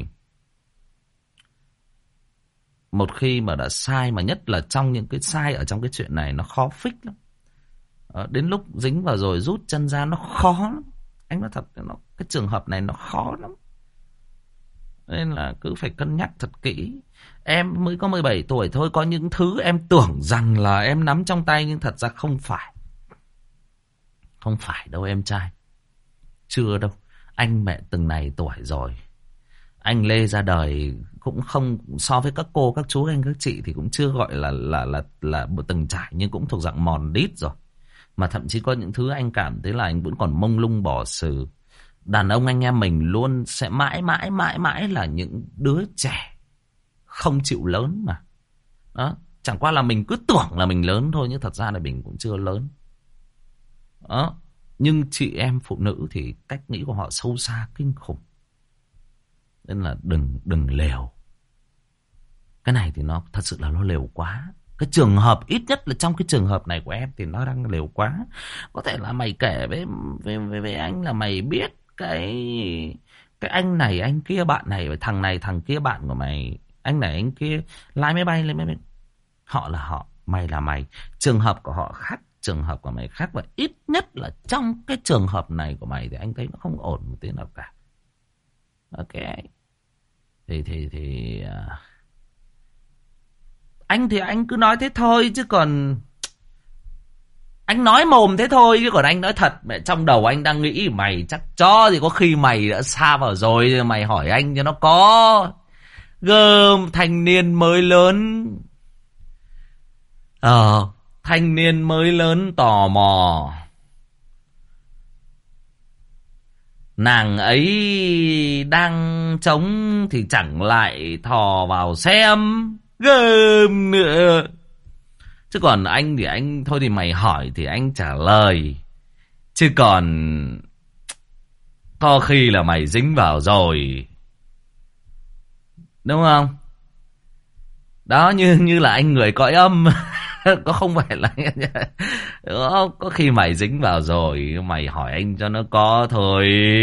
một khi mà đã sai, mà nhất là trong những cái sai ở trong cái chuyện này, nó khó fix lắm. Đến lúc dính vào rồi rút chân ra nó khó lắm. Anh nói thật, cái trường hợp này nó khó lắm. Nên là cứ phải cân nhắc thật kỹ. Em mới có 17 tuổi thôi, có những thứ em tưởng rằng là em nắm trong tay, nhưng thật ra không phải. Không phải đâu em trai. Chưa đâu. Anh mẹ từng này tuổi rồi. anh Lê ra đời cũng không, so với các cô, các chú, anh, các chị thì cũng chưa gọi là một từng trải, nhưng cũng thuộc dạng mòn đít rồi. Mà thậm chí có những thứ anh cảm thấy là anh vẫn còn mông lung bỏ xử. Đàn ông anh em mình luôn sẽ mãi mãi mãi mãi là những đứa trẻ không chịu lớn mà. Đó, chẳng qua là mình cứ tưởng là mình lớn thôi, nhưng thật ra là mình cũng chưa lớn. Đó, nhưng chị em phụ nữ thì cách nghĩ của họ sâu xa kinh khủng. Nên là đừng lèo. Cái này thì nó thật sự là nó lèo quá. Cái trường hợp, ít nhất là trong cái trường hợp này của em thì nó đang lèo quá. Có thể là mày kể với anh là mày biết cái anh này, anh kia, bạn này, thằng này, thằng kia bạn của mày, anh này, anh kia lái máy bay lên máy bay. Họ là họ, mày là mày. Trường hợp của họ khác, trường hợp của mày khác. Và ít nhất là trong cái trường hợp này của mày thì anh thấy nó không ổn một tí nào cả. Ok. Thì anh thì anh cứ nói thế thôi, chứ còn anh nói mồm thế thôi, chứ còn anh nói thật, mẹ trong đầu anh đang nghĩ mày chắc cho thì có khi mày đã xa vào rồi, mày hỏi anh cho nó có. Gơm thanh niên mới lớn. Thanh niên mới lớn tò mò. Nàng ấy đang trống thì chẳng lại thò vào xem. Gơm nữa. Chứ còn anh thì anh, thôi thì mày hỏi thì anh trả lời. Chứ còn có khi là mày dính vào rồi. Đúng không? Đó, như là anh người cõi âm. Có không phải là có khi mày dính vào rồi, mày hỏi anh cho nó có thôi.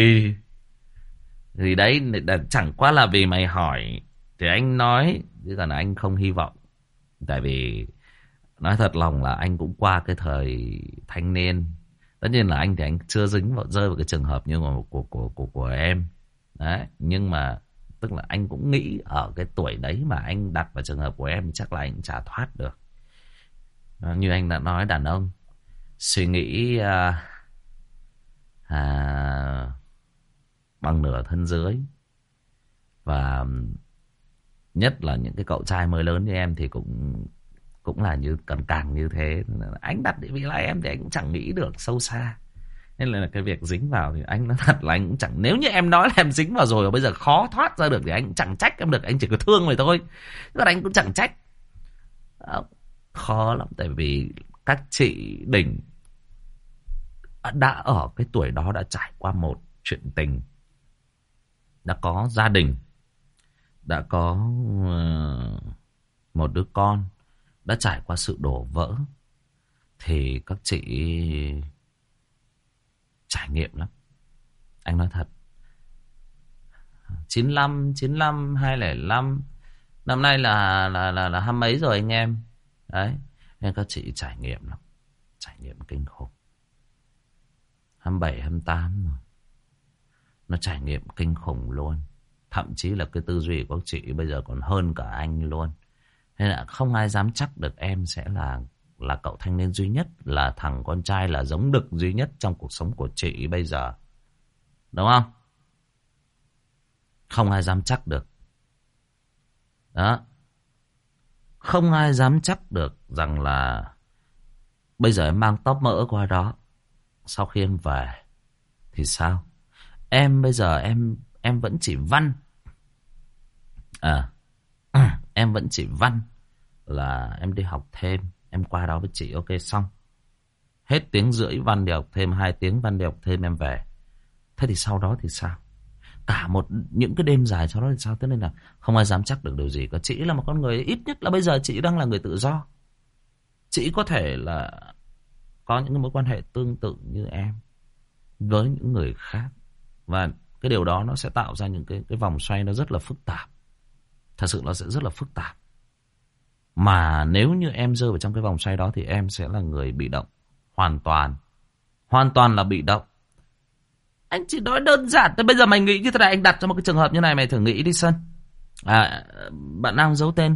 Thì đấy, chẳng qua là vì mày hỏi thì anh nói, chứ còn anh không hy vọng. Tại vì nói thật lòng là anh cũng qua cái thời thanh niên. Tất nhiên là anh thì anh chưa rơi vào cái trường hợp như của em. Đấy, nhưng mà tức là anh cũng nghĩ ở cái tuổi đấy mà anh đặt vào trường hợp của em chắc là anh chả thoát được. Như anh đã nói, đàn ông suy nghĩ bằng nửa thân dưới. Và nhất là những cái cậu trai mới lớn như em thì cũng là như càng như thế. Anh đặt định vị là em thì anh cũng chẳng nghĩ được sâu xa. Nên là cái việc dính vào thì anh nói thật là anh cũng chẳng, nếu như em nói là em dính vào rồi và bây giờ khó thoát ra được thì anh cũng chẳng trách em được, anh chỉ có thương mày thôi. Chứ anh cũng chẳng trách. Khó lắm, tại vì các chị đỉnh đã ở cái tuổi đó đã trải qua một chuyện tình, đã có gia đình, đã có một đứa con, đã trải qua sự đổ vỡ, thì các chị trải nghiệm lắm. Anh nói thật. 95, 205, năm nay là hai mấy rồi anh em. Đấy, nên các chị trải nghiệm lắm, trải nghiệm kinh khủng. 27, 28 rồi. Nó trải nghiệm kinh khủng luôn. Thậm chí là cái tư duy của các chị bây giờ còn hơn cả anh luôn. Nên là không ai dám chắc được em sẽ là cậu thanh niên duy nhất, là thằng con trai là giống đực duy nhất trong cuộc sống của chị bây giờ. Đúng không? Không ai dám chắc được. Đó. Không ai dám chắc được rằng là bây giờ em mang tóp mỡ qua đó, sau khi em về thì sao? Em bây giờ em vẫn chỉ văn. Em vẫn chỉ văn là em đi học thêm, em qua đó với chị, ok xong. Hết tiếng rưỡi văn đi học thêm, 2 tiếng văn đi học thêm em về. Thế thì sau đó thì sao? Cả những cái đêm dài sau đó thì sao? Thế nên là không ai dám chắc được điều gì cả. Chị là một con người, ít nhất là bây giờ chị đang là người tự do. Chị có thể là có những mối quan hệ tương tự như em với những người khác. Và cái điều đó nó sẽ tạo ra những cái vòng xoay nó rất là phức tạp. Thật sự nó sẽ rất là phức tạp. Mà nếu như em rơi vào trong cái vòng xoay đó thì em sẽ là người bị động. Hoàn toàn là bị động. Anh chỉ nói đơn giản. Tới bây giờ mày nghĩ như thế này, anh đặt cho một cái trường hợp như này, mày thử nghĩ đi Sơn. Bạn đang giấu tên.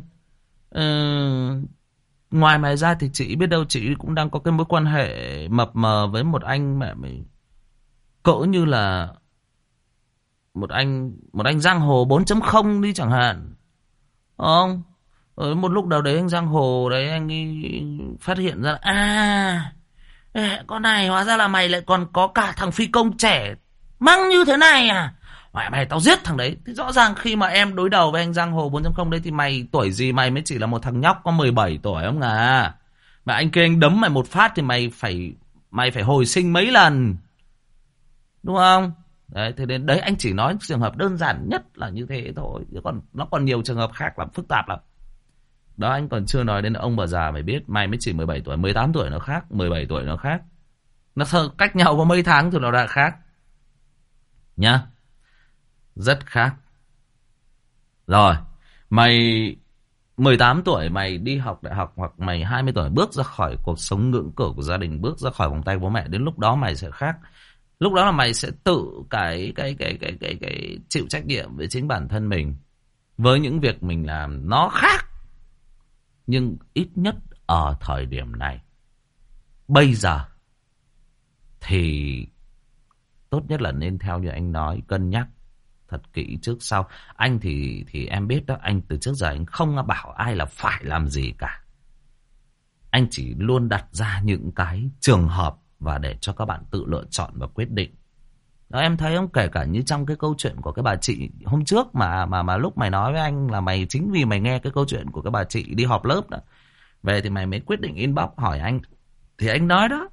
Ngoài mày ra thì chị biết đâu chị cũng đang có cái mối quan hệ mập mờ với một anh mẹ mày cỡ như là một anh giang hồ 4.0 đi chẳng hạn. Không? Ở một lúc đầu đấy anh giang hồ đấy anh ấy phát hiện ra con này hóa ra là mày lại còn có cả thằng phi công trẻ măng như thế này à? Mày tao giết thằng đấy. Thì rõ ràng khi mà em đối đầu với anh giang hồ 4.0 đấy thì mày tuổi gì, mày mới chỉ là một thằng nhóc có 17 tuổi không à? Mà anh kia anh đấm mày một phát thì mày phải hồi sinh mấy lần. Đúng không? Đấy, thế nên đấy anh chỉ nói trường hợp đơn giản nhất là như thế thôi. Chứ còn nó còn nhiều trường hợp khác lắm, phức tạp lắm. Đó, anh còn chưa nói đến ông bà già mày biết. Mày mới chỉ 17 tuổi, 18 tuổi nó khác, 17 tuổi nó khác. Nó cách nhau có mấy tháng thì nó đã khác. Nhá. Rất khác. Rồi, mày 18 tuổi mày đi học đại học, hoặc mày 20 tuổi bước ra khỏi cuộc sống ngưỡng cửa của gia đình, bước ra khỏi vòng tay bố mẹ, đến lúc đó mày sẽ khác. Lúc đó là mày sẽ tự cái chịu trách nhiệm với chính bản thân mình, với những việc mình làm nó khác. Nhưng ít nhất ở thời điểm này, bây giờ thì tốt nhất là nên theo như anh nói, cân nhắc thật kỹ trước sau. Anh thì em biết đó, anh từ trước giờ anh không bảo ai là phải làm gì cả. Anh chỉ luôn đặt ra những cái trường hợp và để cho các bạn tự lựa chọn và quyết định. Đó, em thấy không, kể cả như trong cái câu chuyện của cái bà chị hôm trước mà lúc mày nói với anh là mày, chính vì mày nghe cái câu chuyện của cái bà chị đi họp lớp đó về thì mày mới quyết định inbox hỏi anh. Thì anh nói đó,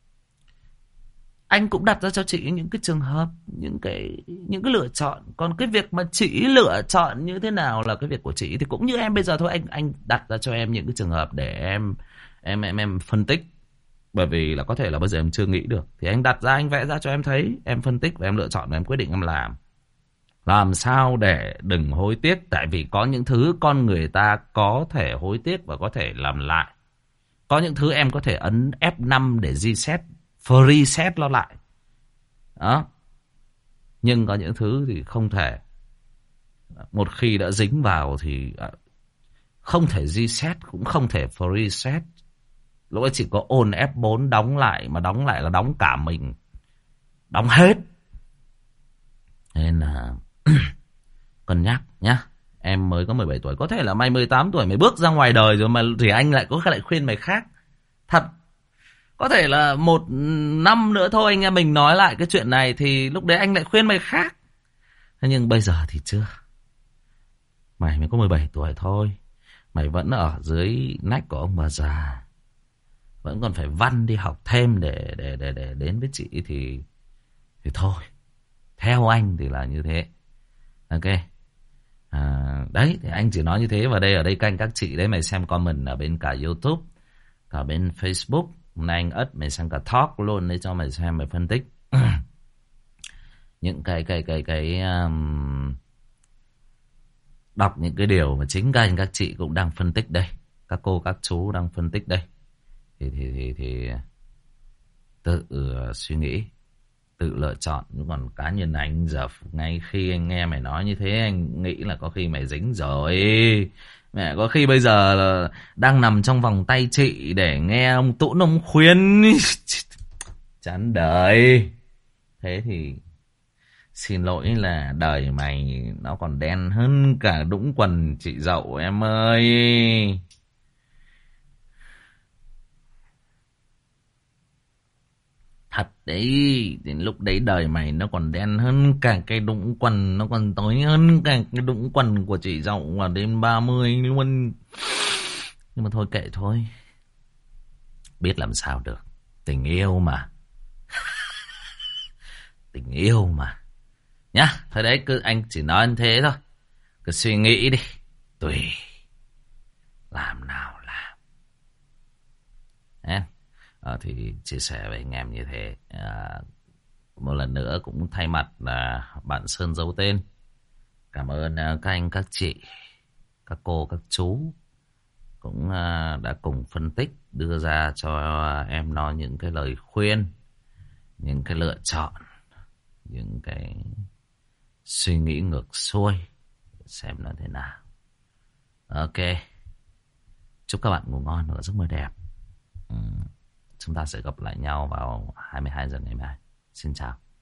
anh cũng đặt ra cho chị những cái trường hợp, những cái lựa chọn. Còn cái việc mà chị lựa chọn như thế nào là cái việc của chị. Thì cũng như em bây giờ thôi, anh đặt ra cho em những cái trường hợp để em phân tích. Bởi vì là có thể là bây giờ em chưa nghĩ được, thì anh đặt ra, anh vẽ ra cho em thấy, em phân tích và em lựa chọn và em quyết định em làm. Làm sao để đừng hối tiếc. Tại vì có những thứ con người ta có thể hối tiếc và có thể làm lại. Có những thứ em có thể ấn F5 để reset, reset nó lại. Đó. Nhưng có những thứ thì không thể. Một khi đã dính vào thì không thể reset, cũng không thể reset. Lúc ấy chỉ có ôn F4 đóng lại, mà đóng lại là đóng cả mình. Đóng hết. Nên là cân nhắc nhá. Em mới có 17 tuổi, có thể là mày 18 tuổi mày bước ra ngoài đời rồi mà thì anh lại có lại khuyên mày khác. Thật. Có thể là 1 năm nữa thôi anh em mình nói lại cái chuyện này thì lúc đấy anh lại khuyên mày khác. Thế nhưng bây giờ thì chưa. Mày mới có 17 tuổi thôi. Mày vẫn ở dưới nách của ông bà già. Vẫn còn phải văn đi học thêm để đến với chị thì thôi. Theo anh thì là như thế. Ok. Đấy thì anh chỉ nói như thế. Và ở đây canh các chị đấy, mày xem comment ở bên cả YouTube, cả bên Facebook. Hôm nay anh ất mày sang cả Talk luôn để cho mày xem, mày phân tích những cái đọc những cái điều mà chính các chị cũng đang phân tích đây, các cô các chú đang phân tích đây. Thì tự suy nghĩ, tự lựa chọn. Nhưng còn cá nhân anh giờ, ngay khi anh nghe mày nói như thế, anh nghĩ là có khi mày dính rồi. Mẹ, có khi bây giờ là đang nằm trong vòng tay chị để nghe ông Tũn ông khuyên. Chán đời. Thế thì xin lỗi là đời mày nó còn đen hơn cả đũng quần chị dậu em ơi. Thật đấy, đến lúc đấy đời mày nó còn đen hơn cả cái đũng quần, nó còn tối hơn cả cái đũng quần của chị dậu vào đêm 30 luôn. Nhưng mà thôi kệ thôi. Biết làm sao được. Tình yêu mà. Tình yêu mà. Nhá, thôi đấy, cứ anh chỉ nói như thế thôi. Cứ suy nghĩ đi. Tùy. Làm nào làm. Thì chia sẻ với anh em như thế. Một lần nữa cũng thay mặt là bạn Sơn giấu tên. Cảm ơn các anh, các chị, các cô, các chú cũng đã cùng phân tích, đưa ra cho em nó những cái lời khuyên, những cái lựa chọn, những cái suy nghĩ ngược xuôi, xem nó thế nào. Ok. Chúc các bạn ngủ ngon và giấc mơ đẹp. Chúng ta sẽ gặp lại nhau vào 22 giờ ngày mai. Xin chào.